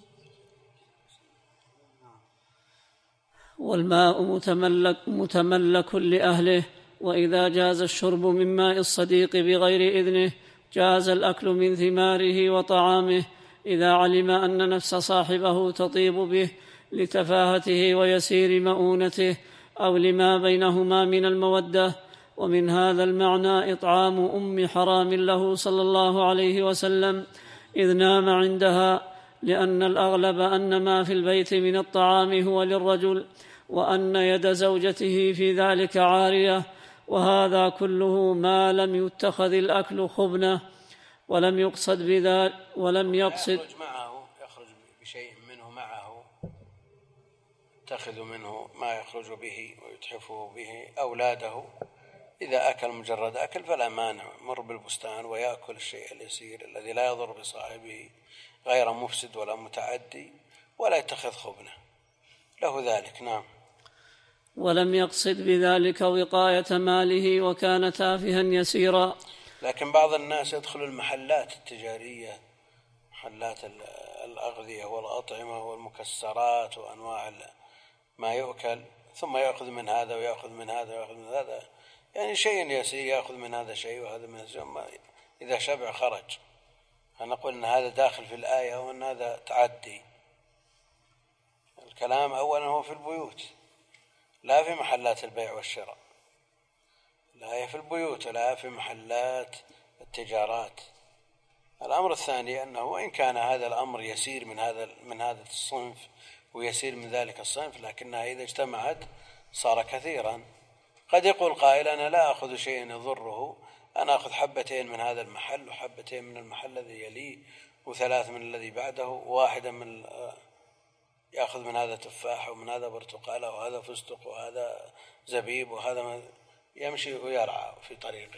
Speaker 2: والماء متملك, متملك لأهله، وإذا جاز الشرب من ماء الصديق بغير إذنه جاز الأكل من ثماره وطعامه إذا علم أن نفس صاحبه تطيب به لتفاهته ويسير مؤونته أو لما بينهما من المودة. ومن هذا المعنى إطعام أم حرام له صلى الله عليه وسلم إذ نام عندها، لأن الأغلب أن ما في البيت من الطعام هو للرجل، وأن يد زوجته في ذلك عارية، وهذا كله ما لم يتخذ الأكل خبنة ولم يقصد بذلك ولم يقصد
Speaker 1: يخرج معه يخرج بشيء منه معه، يتخذ منه ما يخرج به ويتحفه به أولاده. إذا أكل مجرد أكل فلا مانع، مر بالبستان ويأكل الشيء اليسير الذي لا يضر بصاحبه غير مفسد ولا متعدي، ولا يتخذ خبنه له ذلك. نعم.
Speaker 2: ولم يقصد بذلك وقاية ماله وكان تافها يسيرا.
Speaker 1: لكن بعض الناس يدخل المحلات التجارية، محلات الأغذية والأطعمة والمكسرات وأنواع ما يؤكل، ثم يأخذ من هذا ويأخذ من هذا ويأخذ من هذا، يعني شيء يسير يأخذ من هذا شيء وهذا من هذا، إذا شبع خرج. فنقول أن هذا داخل في الآية وأن هذا تعدي. الكلام أولا هو في البيوت لا في محلات البيع والشراء، لا في البيوت ولا في محلات التجارات. الأمر الثاني أنه وإن كان هذا الأمر يسير من هذا من هذا الصنف ويسير من ذلك الصنف، لكنها إذا اجتمعت صار كثيرا. قد يقول قائل أنا لا أخذ شيء يضره، أنا أخذ حبتين من هذا المحل وحبتين من المحل الذي يليه وثلاث من الذي بعده، وواحدا من يأخذ من هذا تفاح ومن هذا برتقالة وهذا فستق وهذا زبيب وهذا، يمشي ويرعى في طريقه.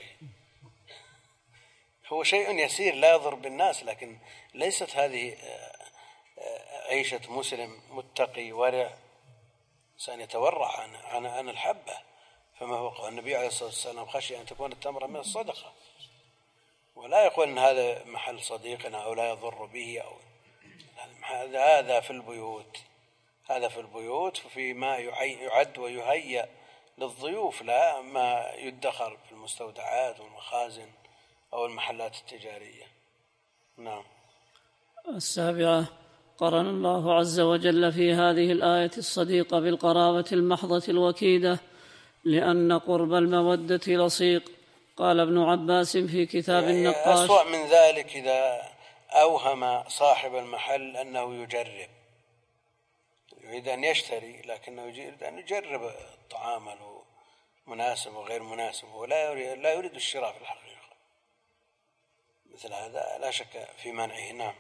Speaker 1: هو شيء يسير لا يضر بالناس، لكن ليست هذه عيشة مسلم متقي ورع سنتورع عن, عن, عن الحبة. فما هو النبي عليه الصلاة والسلام خشي أن تكون التمرة من الصدقة، ولا يقول أن هذا محل صديقنا أو لا يضر به أو هذا في البيوت، هذا في البيوت فيما يعد ويهيأ للضيوف، لا ما يدخر في المستودعات والمخازن أو المحلات التجارية. نعم.
Speaker 2: السابعة: قرن الله عز وجل في هذه الآية الصديقة بالقرابة المحضة الوكيدة، لأن قرب المودة لصيق. قال ابن عباس في كتاب النقاش:
Speaker 1: أسوأ من ذلك إذا أوهم صاحب المحل أنه يجرب، يريد أن يشتري لكنه يريد أن يجرب الطعام مناسب وغير مناسب، ولا يريد, لا يريد الشراء في الحقيقة. مثل هذا لا شك في منعه. نعم.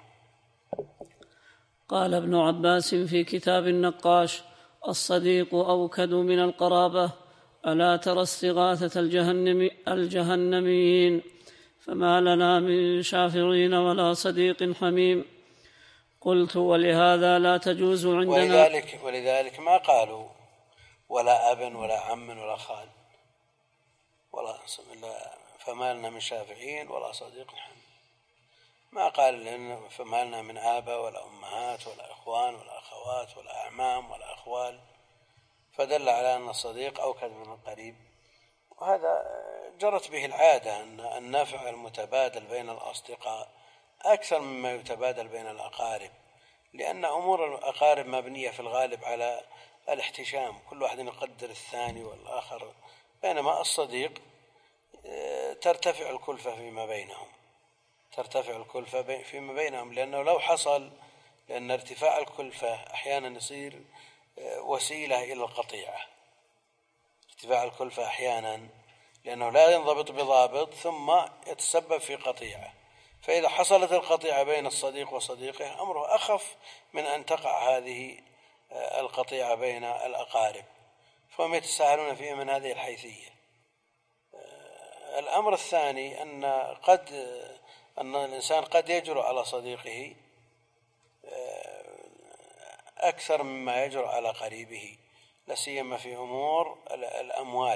Speaker 2: قال ابن عباس في كتاب النقاش: الصديق أوكد من القرابة، ألا ترى استغاثة الجهنم الجهنميين، فما لنا من شافعين ولا صديق حميم. قلت: ولهذا لا تجوز عندنا.
Speaker 1: ولذلك, ولذلك ما قالوا ولا أب ولا عم ولا خال ولا فما لنا من شافعين ولا صديق حميم. ما قال لأن فما لنا من آباء ولا أمهات ولا إخوان ولا أخوات ولا أعمام ولا أخوال، فدل على أن الصديق أوكد من القريب. وهذا جرت به العادة أن النفع المتبادل بين الأصدقاء أكثر مما يتبادل بين الأقارب، لأن أمور الأقارب مبنية في الغالب على الاحتشام، كل واحد يقدر الثاني والآخر، بينما الصديق ترتفع الكلفة فيما بينهم ترتفع الكلفة فيما بينهم لأنه لو حصل، لأن ارتفاع الكلفة أحيانا يصير وسيلة إلى القطيعة. ارتفاع الكلفة أحيانا لأنه لا ينضبط بضابط ثم يتسبب في قطيعة، فإذا حصلت القطيعة بين الصديق وصديقه أمره أخف من أن تقع هذه القطيعة بين الأقارب، فهم يتساهلون فيها من هذه الحيثية. الأمر الثاني أن قد أن الإنسان قد يجرؤ على صديقه أكثر مما يجرؤ على قريبه، لا سيما في أمور الأموال،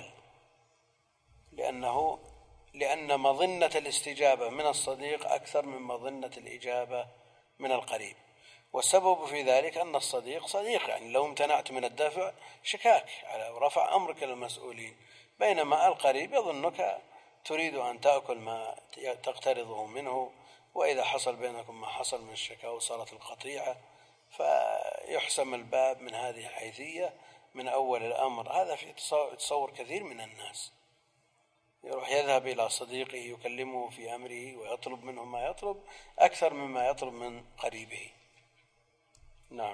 Speaker 1: لأنه لأن مظنة الاستجابة من الصديق أكثر من مظنة الإجابة من القريب. والسبب في ذلك أن الصديق صديق، يعني لو امتنعت من الدفع شكاك على ورفع أمرك للمسؤولين، بينما القريب يظنك تريد أن تأكل ما تقترضه منه، وإذا حصل بينكم ما حصل من الشكاوى وصارت القطيعة فيحسم الباب من هذه الحيثية من أول الأمر. هذا في تصور كثير من الناس، يروح يذهب إلى صديقه يكلمه في أمره ويطلب منه ما يطلب أكثر مما يطلب من قريبه. نعم.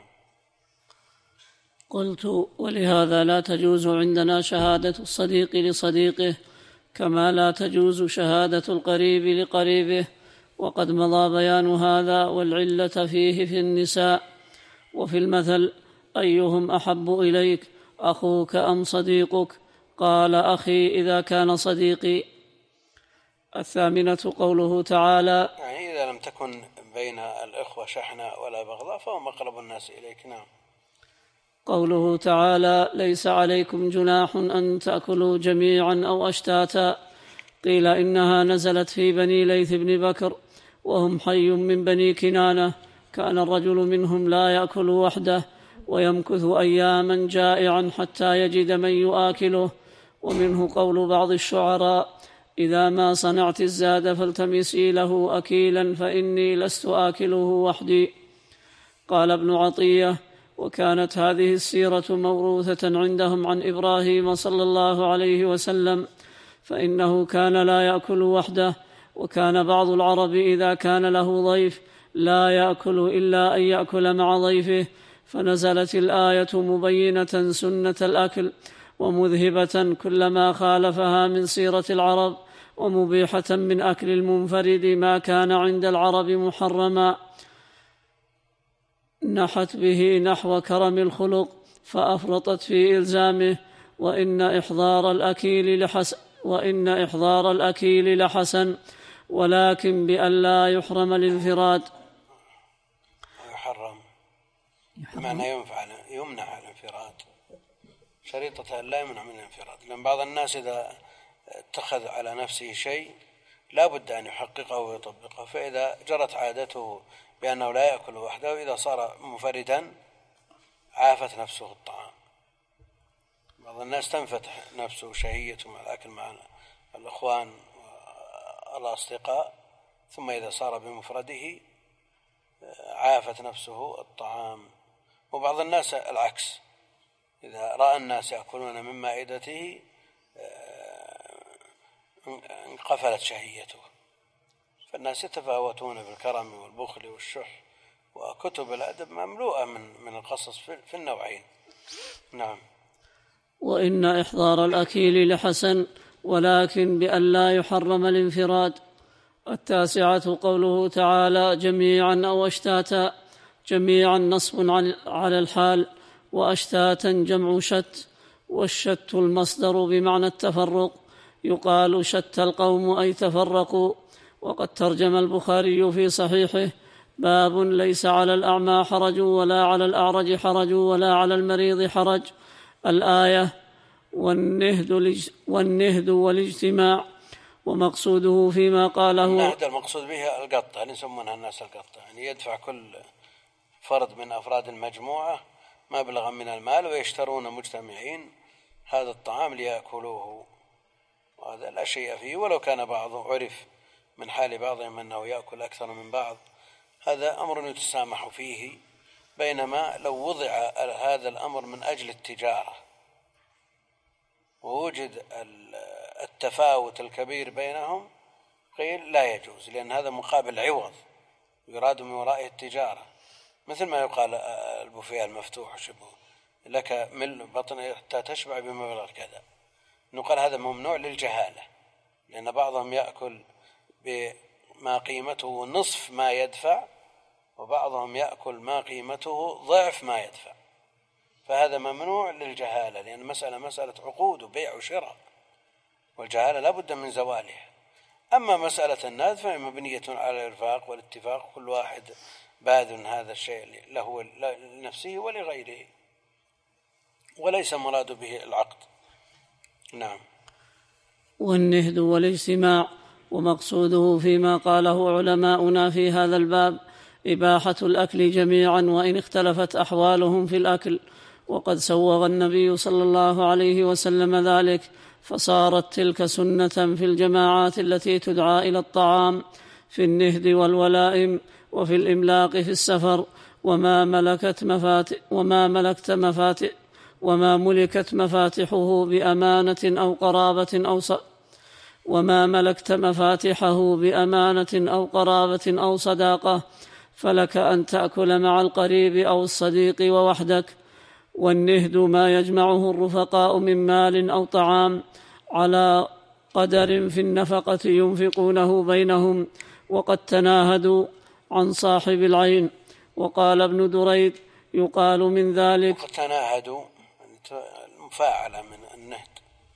Speaker 2: قلت: ولهذا لا تجوز عندنا شهادة الصديق لصديقه، كما لا تجوز شهادة القريب لقريبه، وقد مضى بيان هذا، والعلة فيه في النساء. وفي المثل: أيهم أحب إليك، أخوك أم صديقك؟ قال: أخي إذا كان صديقي. الثامنة قوله تعالى:
Speaker 1: يعني إذا لم تكن بين الإخوة شحنة ولا بغضاء فهم أقرب الناس إليك. نعم.
Speaker 2: قوله تعالى: ليس عليكم جناح أن تأكلوا جميعا أو أشتاتا. قيل إنها نزلت في بني ليث بن بكر، وهم حي من بني كنانة، كان الرجل منهم لا يأكل وحده ويمكث أياما جائعا حتى يجد من يؤكله. ومنه قول بعض الشعراء: إذا ما صنعت الزاد فالتمسي له أكيلا، فإني لست آكله وحدي. قال ابن عطية: وكانت هذه السيرة موروثة عندهم عن إبراهيم صلى الله عليه وسلم، فإنه كان لا يأكل وحده، وكان بعض العرب إذا كان له ضيف لا يأكل إلا أن يأكل مع ضيفه، فنزلت الآية مبينة سنة الأكل ومذهبة كل ما خالفها من سيرة العرب، ومبيحة من أكل المنفرد ما كان عند العرب محرما، نحت به نحو كرم الخلق فأفرطت في إلزامه. وإن إحضار الأكيل لحسن وإن إحضار الأكيل لحسن، ولكن بأن لا يحرم الانفراد.
Speaker 1: يحرم معنى ينفع يمنع الانفراد، شريطة لا يمنع من الانفراد، لأن بعض الناس إذا اتخذ على نفسه شيء لا بد أن يحققه ويطبقه، فإذا جرت عادته بأنه لا يأكل وحده، وإذا صار منفردا عافت نفسه الطعام. بعض الناس تنفتح نفسه شهيته مع الأكل مع الأخوان والأصدقاء، ثم إذا صار بمفرده عافت نفسه الطعام. وبعض الناس العكس، إذا رأى الناس يأكلون من مائدته انقفلت شهيته. فالناس يتفاوتون بالكرم والبخل والشح، وكتب الأدب مملوءة من من القصص في النوعين. نعم.
Speaker 2: وإن إحضار الأكيل لحسن، ولكن بأن لا يحرم الانفراد. التاسعة قوله تعالى: جميعا أو أشتاتا. جميعا نصب على الحال، وأشتاتا جمع شت، والشت المصدر بمعنى التفرق، يقال شت القوم أي تفرقوا. وقد ترجم البخاري في صحيحه: باب ليس على الأعمى حرج ولا على الأعرج حرج ولا على المريض حرج، الآية. والنهد, والنهد والاجتماع، ومقصوده فيما قاله.
Speaker 1: النهد المقصود به القطة، يعني يسمونها الناس القطة، يعني يدفع كل فرد من أفراد المجموعة مبلغا من المال ويشترون مجتمعين هذا الطعام ليأكلوه، وهذا لا شيء فيه، ولو كان بعضه عرف من حال بعضهم أنه يأكل أكثر من بعض، هذا أمر يتسامح فيه. بينما لو وضع هذا الأمر من أجل التجارة ووجد التفاوت الكبير بينهم قيل لا يجوز، لأن هذا مقابل عوض يراد من ورائه التجارة، مثل ما يقال البوفيه المفتوح شبه لك مل بطن حتى تشبع بمبلغ كذا، نقال هذا ممنوع للجهالة، لأن بعضهم يأكل بما قيمته نصف ما يدفع، وبعضهم يأكل ما قيمته ضعف ما يدفع، فهذا ممنوع للجهالة، لأن المسألة مسألة عقود وبيع وشراء، والجهالة لا بد من زوالها. أما مسألة الناس فهي مبنية على الإرفاق والاتفاق، كل واحد باذل هذا الشيء له لنفسه ولغيره، وليس مراد به العقد. نعم.
Speaker 2: والنهد والاجتماع، ومقصوده فيما قاله علماؤنا في هذا الباب إباحة الأكل جميعا وإن اختلفت أحوالهم في الأكل، وقد سوغ النبي صلى الله عليه وسلم ذلك، فصارت تلك سنة في الجماعات التي تدعى إلى الطعام في النهد والولائم وفي الإملاق في السفر وما ملكت مفاتح وما ملكت مفاتح وما ملكت مفاتحه بأمانة أو قرابة أو ص... وما ملكت مفاتحه بأمانة أو قرابة أو صداقة فلك أن تأكل مع القريب أو الصديق ووحدك. والنهد ما يجمعه الرفقاء من مال أو طعام على قدر في النفقة ينفقونه بينهم، وقد تناهدوا عن صاحب العين. وقال ابن دريد يقال من ذلك
Speaker 1: وقد تناهدوا المفاعلة من النهد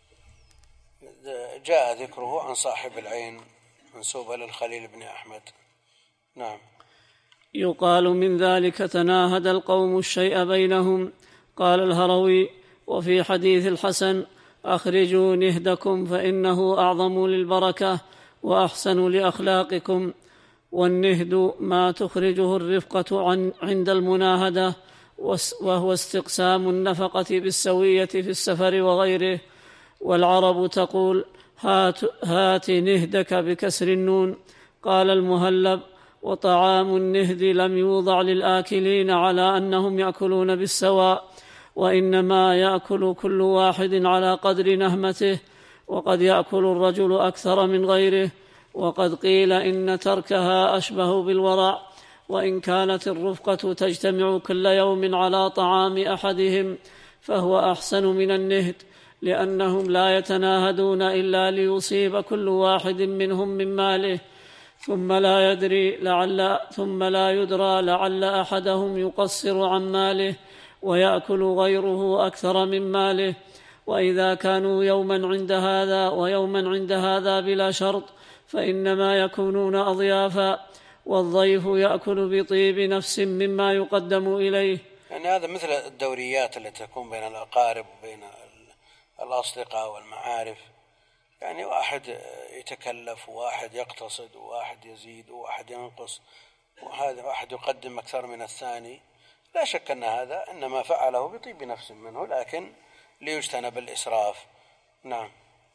Speaker 1: جاء ذكره عن صاحب العين منسوبة للخليل بن أحمد. نعم.
Speaker 2: يقال من ذلك تناهد القوم الشيء بينهم. قال الهروي وفي حديث الحسن أخرجوا نهدكم فإنه أعظم للبركة وأحسن لأخلاقكم. والنهد ما تخرجه الرفقة عن عند المناهدة، وهو استقسام النفقة بالسوية في السفر وغيره. والعرب تقول هات, هات نهدك بكسر النون. قال المهلب وطعام النهد لم يوضع للآكلين على أنهم يأكلون بالسواء، وإنما يأكل كل واحد على قدر نهمته، وقد يأكل الرجل أكثر من غيره. وقد قيل إن تركها أشبه بالورع، وإن كانت الرفقة تجتمع كل يوم على طعام أحدهم فهو أحسن من النهد، لأنهم لا يتناهدون إلا ليصيب كل واحد منهم من ماله، ثم لا يدري لعل ثم لا يدرى لعل أحدهم يقصر عن ماله ويأكل غيره أكثر من ماله. وإذا كانوا يوما عند هذا ويوما عند هذا بلا شرط فإنما يكونون أضيافا، والضيف يأكل بطيب نفس مما يقدم إليه.
Speaker 1: يعني هذا مثل الدوريات التي تكون بين الأقارب وبين الأصدقاء والمعارف، يعني واحد يتكلف وواحد يقتصد وواحد يزيد وواحد ينقص وهذا واحد يقدم أكثر من الثاني. لا شك أن هذا إنما فعله بطيب نفس منه، لكن ليجتنب الإسراف. نعم.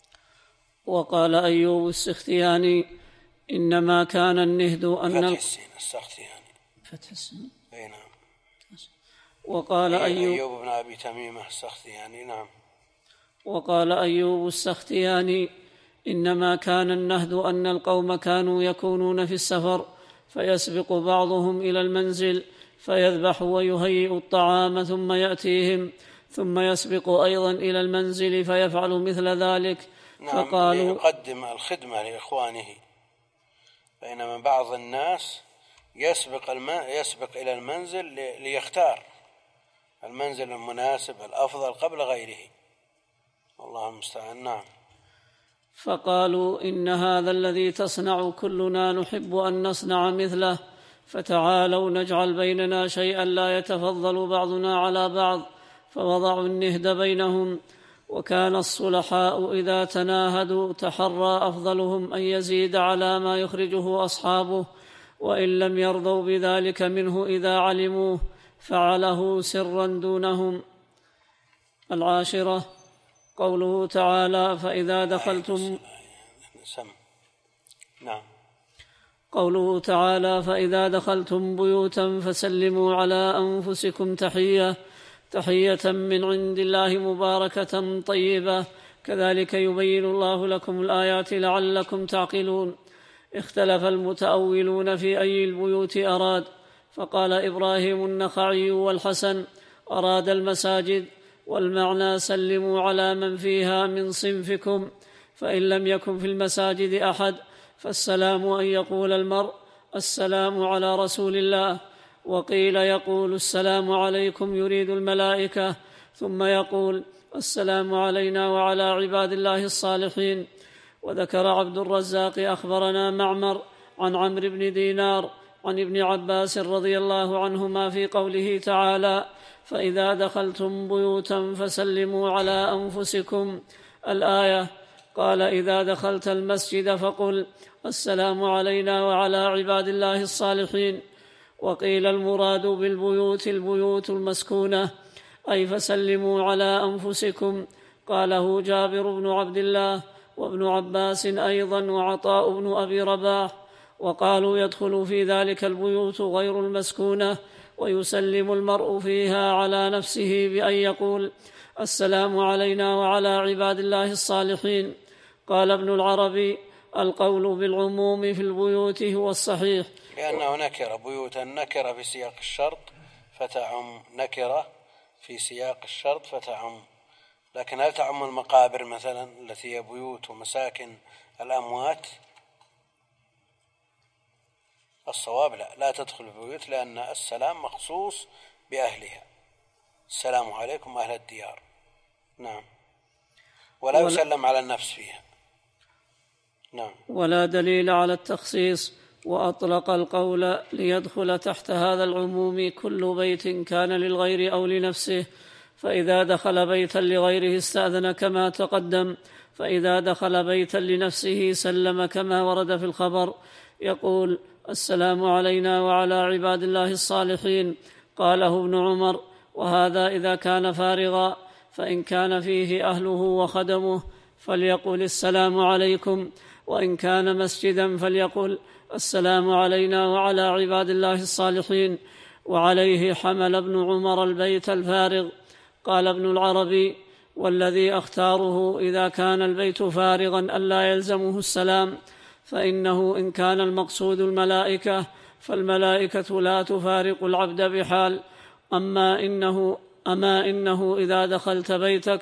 Speaker 2: وقال أيوب السختياني إنما كان النهد أن
Speaker 1: فتح السين السختياني
Speaker 2: فتح السين
Speaker 1: أي نعم.
Speaker 2: وقال أيوب,
Speaker 1: أيوب بن أبي تميمة السختياني. نعم.
Speaker 2: وقال أيوب السختياني إنما كان النهد أن القوم كانوا يكونون في السفر فيسبق بعضهم إلى المنزل فيذبح ويهيئ الطعام ثم يأتيهم، ثم يسبق أيضا إلى المنزل فيفعل مثل ذلك.
Speaker 1: نعم.
Speaker 2: فقالوا
Speaker 1: يقدم الخدمة لإخوانه، بينما بعض الناس يسبق, الم... يسبق إلى المنزل ليختار المنزل المناسب الأفضل قبل غيره، والله المستعان. نعم.
Speaker 2: فقالوا إن هذا الذي تصنع كلنا نحب أن نصنع مثله، فتعالوا نجعل بيننا شيئا لا يتفضل بعضنا على بعض. فوضعوا النهد بينهم. وكان الصلحاء إذا تناهدوا تحرى أفضلهم أن يزيد على ما يخرجه أصحابه، وإن لم يرضوا بذلك منه إذا علموه فعله سرا دونهم. العاشرة قوله تعالى فإذا دخلتم
Speaker 1: نعم.
Speaker 2: قوله تعالى فإذا دخلتم بيوتا فسلموا على أنفسكم تحية تحية من عند الله مباركة طيبة، كذلك يبين الله لكم الآيات لعلكم تعقلون. اختلف المتأولون في أي البيوت أراد، فقال إبراهيم النخعي والحسن أراد المساجد، والمعنى سلموا على من فيها من صنفكم، فإن لم يكن في المساجد أحد فالسلام أن يقول المرء السلام على رسول الله. وقيل يقول السلام عليكم يريد الملائكة، ثم يقول السلام علينا وعلى عباد الله الصالحين. وذكر عبد الرزاق أخبرنا معمر عن عمرو بن دينار عن ابن عباس رضي الله عنهما في قوله تعالى فإذا دخلتم بيوتا فسلموا على أنفسكم الآية، قال إذا دخلت المسجد فقل السلام علينا وعلى عباد الله الصالحين. وقيل المراد بالبيوت البيوت المسكونة، أي فسلموا على أنفسكم. قاله جابر بن عبد الله وابن عباس أيضا وعطاء بن أبي رباح، وقالوا يدخل في ذلك البيوت غير المسكونة ويسلم المرء فيها على نفسه بأن يقول السلام علينا وعلى عباد الله الصالحين. قال ابن العربي القول بالعموم في البيوت هو الصحيح،
Speaker 1: لأنه نكرة، بيوت النكرة في سياق الشرط فتعم، نكرة في سياق الشرط فتعم. لكن هل تعم المقابر مثلا التي هي بيوت ومساكن الأموات؟ الصواب لا، لا تدخل البيوت، لأن السلام مخصوص بأهلها، السلام عليكم أهل الديار. نعم. ولا ولا يسلم على النفس فيها. نعم.
Speaker 2: ولا دليل على التخصيص، وأطلق القول ليدخل تحت هذا العموم كل بيت كان للغير أو لنفسه، فإذا دخل بيتا لغيره استأذن كما تقدم، فإذا دخل بيتا لنفسه سلم كما ورد في الخبر يقول السلام علينا وعلى عباد الله الصالحين. قاله ابن عمر، وهذا إذا كان فارغا، فإن كان فيه أهله وخدمه فليقل السلام عليكم، وإن كان مسجدا فليقل السلام علينا وعلى عباد الله الصالحين. وعليه حمل ابن عمر البيت الفارغ. قال ابن العربي والذي أختاره إذا كان البيت فارغا ألا يلزمه السلام، فإنه إن كان المقصود الملائكة فالملائكة لا تفارق العبد بحال. أما إنه, أما إنه إذا دخلت بيتك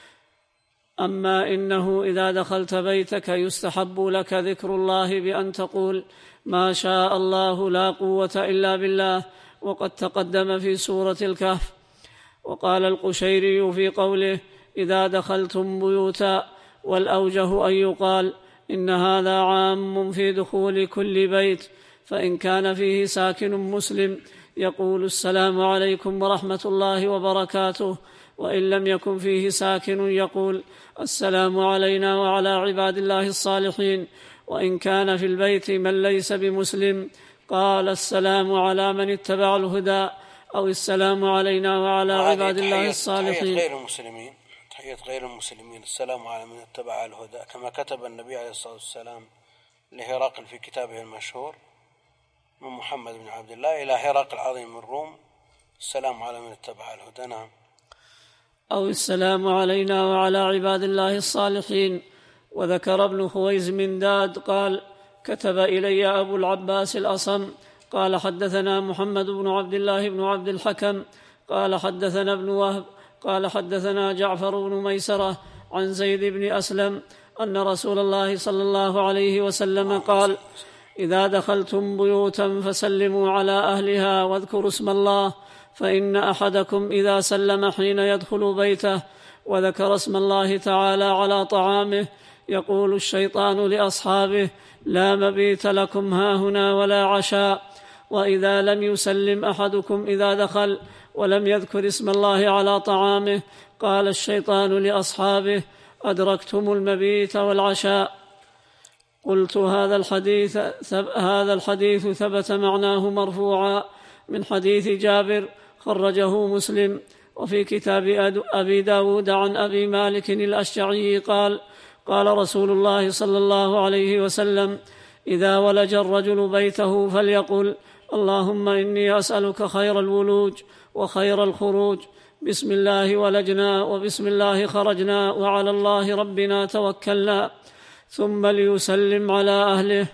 Speaker 2: أما إنه إذا دخلت بيتك يستحب لك ذكر الله بأن تقول ما شاء الله لا قوة إلا بالله، وقد تقدم في سورة الكهف. وقال القشيري في قوله إذا دخلتم بيوتا، والأوجه أن يقال إن هذا عام في دخول كل بيت، فإن كان فيه ساكن مسلم يقول السلام عليكم ورحمة الله وبركاته، وإن لم يكن فيه ساكن يقول السلام علينا وعلى عباد الله الصالحين. وإن كان في البيت من ليس بمسلم قال السلام على من اتبع الهدى، أو السلام علينا وعلى عباد الله الصالحين.
Speaker 1: تحية غير المسلمين، تحية غير المسلمين السلام على من اتبع الهدى، كما كتب النبي عليه الصلاة والسلام لهرقل في كتابه المشهور من محمد بن عبد الله إلى هرقل عظيم الروم السلام على من اتبع الهدى. نعم.
Speaker 2: أو السلام علينا وعلى عباد الله الصالحين. وذكر ابن خويز من داد قال كتب إلي أبو العباس الأصم قال حدثنا محمد بن عبد الله بن عبد الحكم قال حدثنا ابن وهب قال حدثنا جعفر بن ميسرة عن زيد بن أسلم أن رسول الله صلى الله عليه وسلم قال إذا دخلتم بيوتا فسلموا على أهلها واذكروا اسم الله، فإن أحدكم إذا سلم حين يدخل بيته وذكر اسم الله تعالى على طعامه يقول الشيطان لأصحابه لا مبيت لكم هاهنا ولا عشاء. وإذا لم يسلم أحدكم إذا دخل ولم يذكر اسم الله على طعامه قال الشيطان لأصحابه أدركتم المبيت والعشاء. قلت هذا الحديث هذا الحديث ثبت معناه مرفوعا من حديث جابر خرجه مسلم. وفي كتاب أبي داود عن أبي مالك الأشجعي قال قال رسول الله صلى الله عليه وسلم إذا ولج الرجل بيته فليقل اللهم إني أسألك خير الولوج وخير الخروج، بسم الله ولجنا وبسم الله خرجنا وعلى الله ربنا توكلنا، ثم ليسلم على أهله.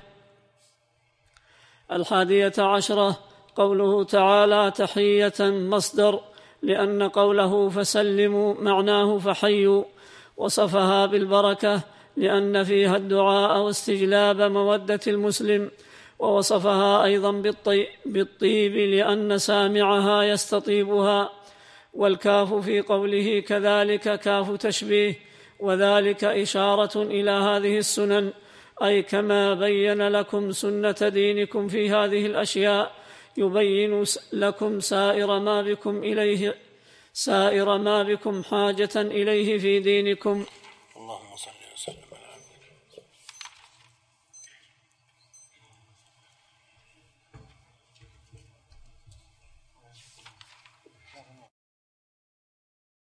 Speaker 2: الحادية عشرة قوله تعالى تحية مصدر، لأن قوله فسلموا معناه فحيوا، وصفها بالبركة لأن فيها الدعاء واستجلاب مودة المسلم، ووصفها أيضا بالطيب لأن سامعها يستطيبها. والكاف في قوله كذلك كاف تشبيه، وذلك إشارة إلى هذه السنن، أي كما بين لكم سنة دينكم في هذه الأشياء يبين لكم سائر ما بكم إليه سائر ما بكم حاجة إليه في دينكم.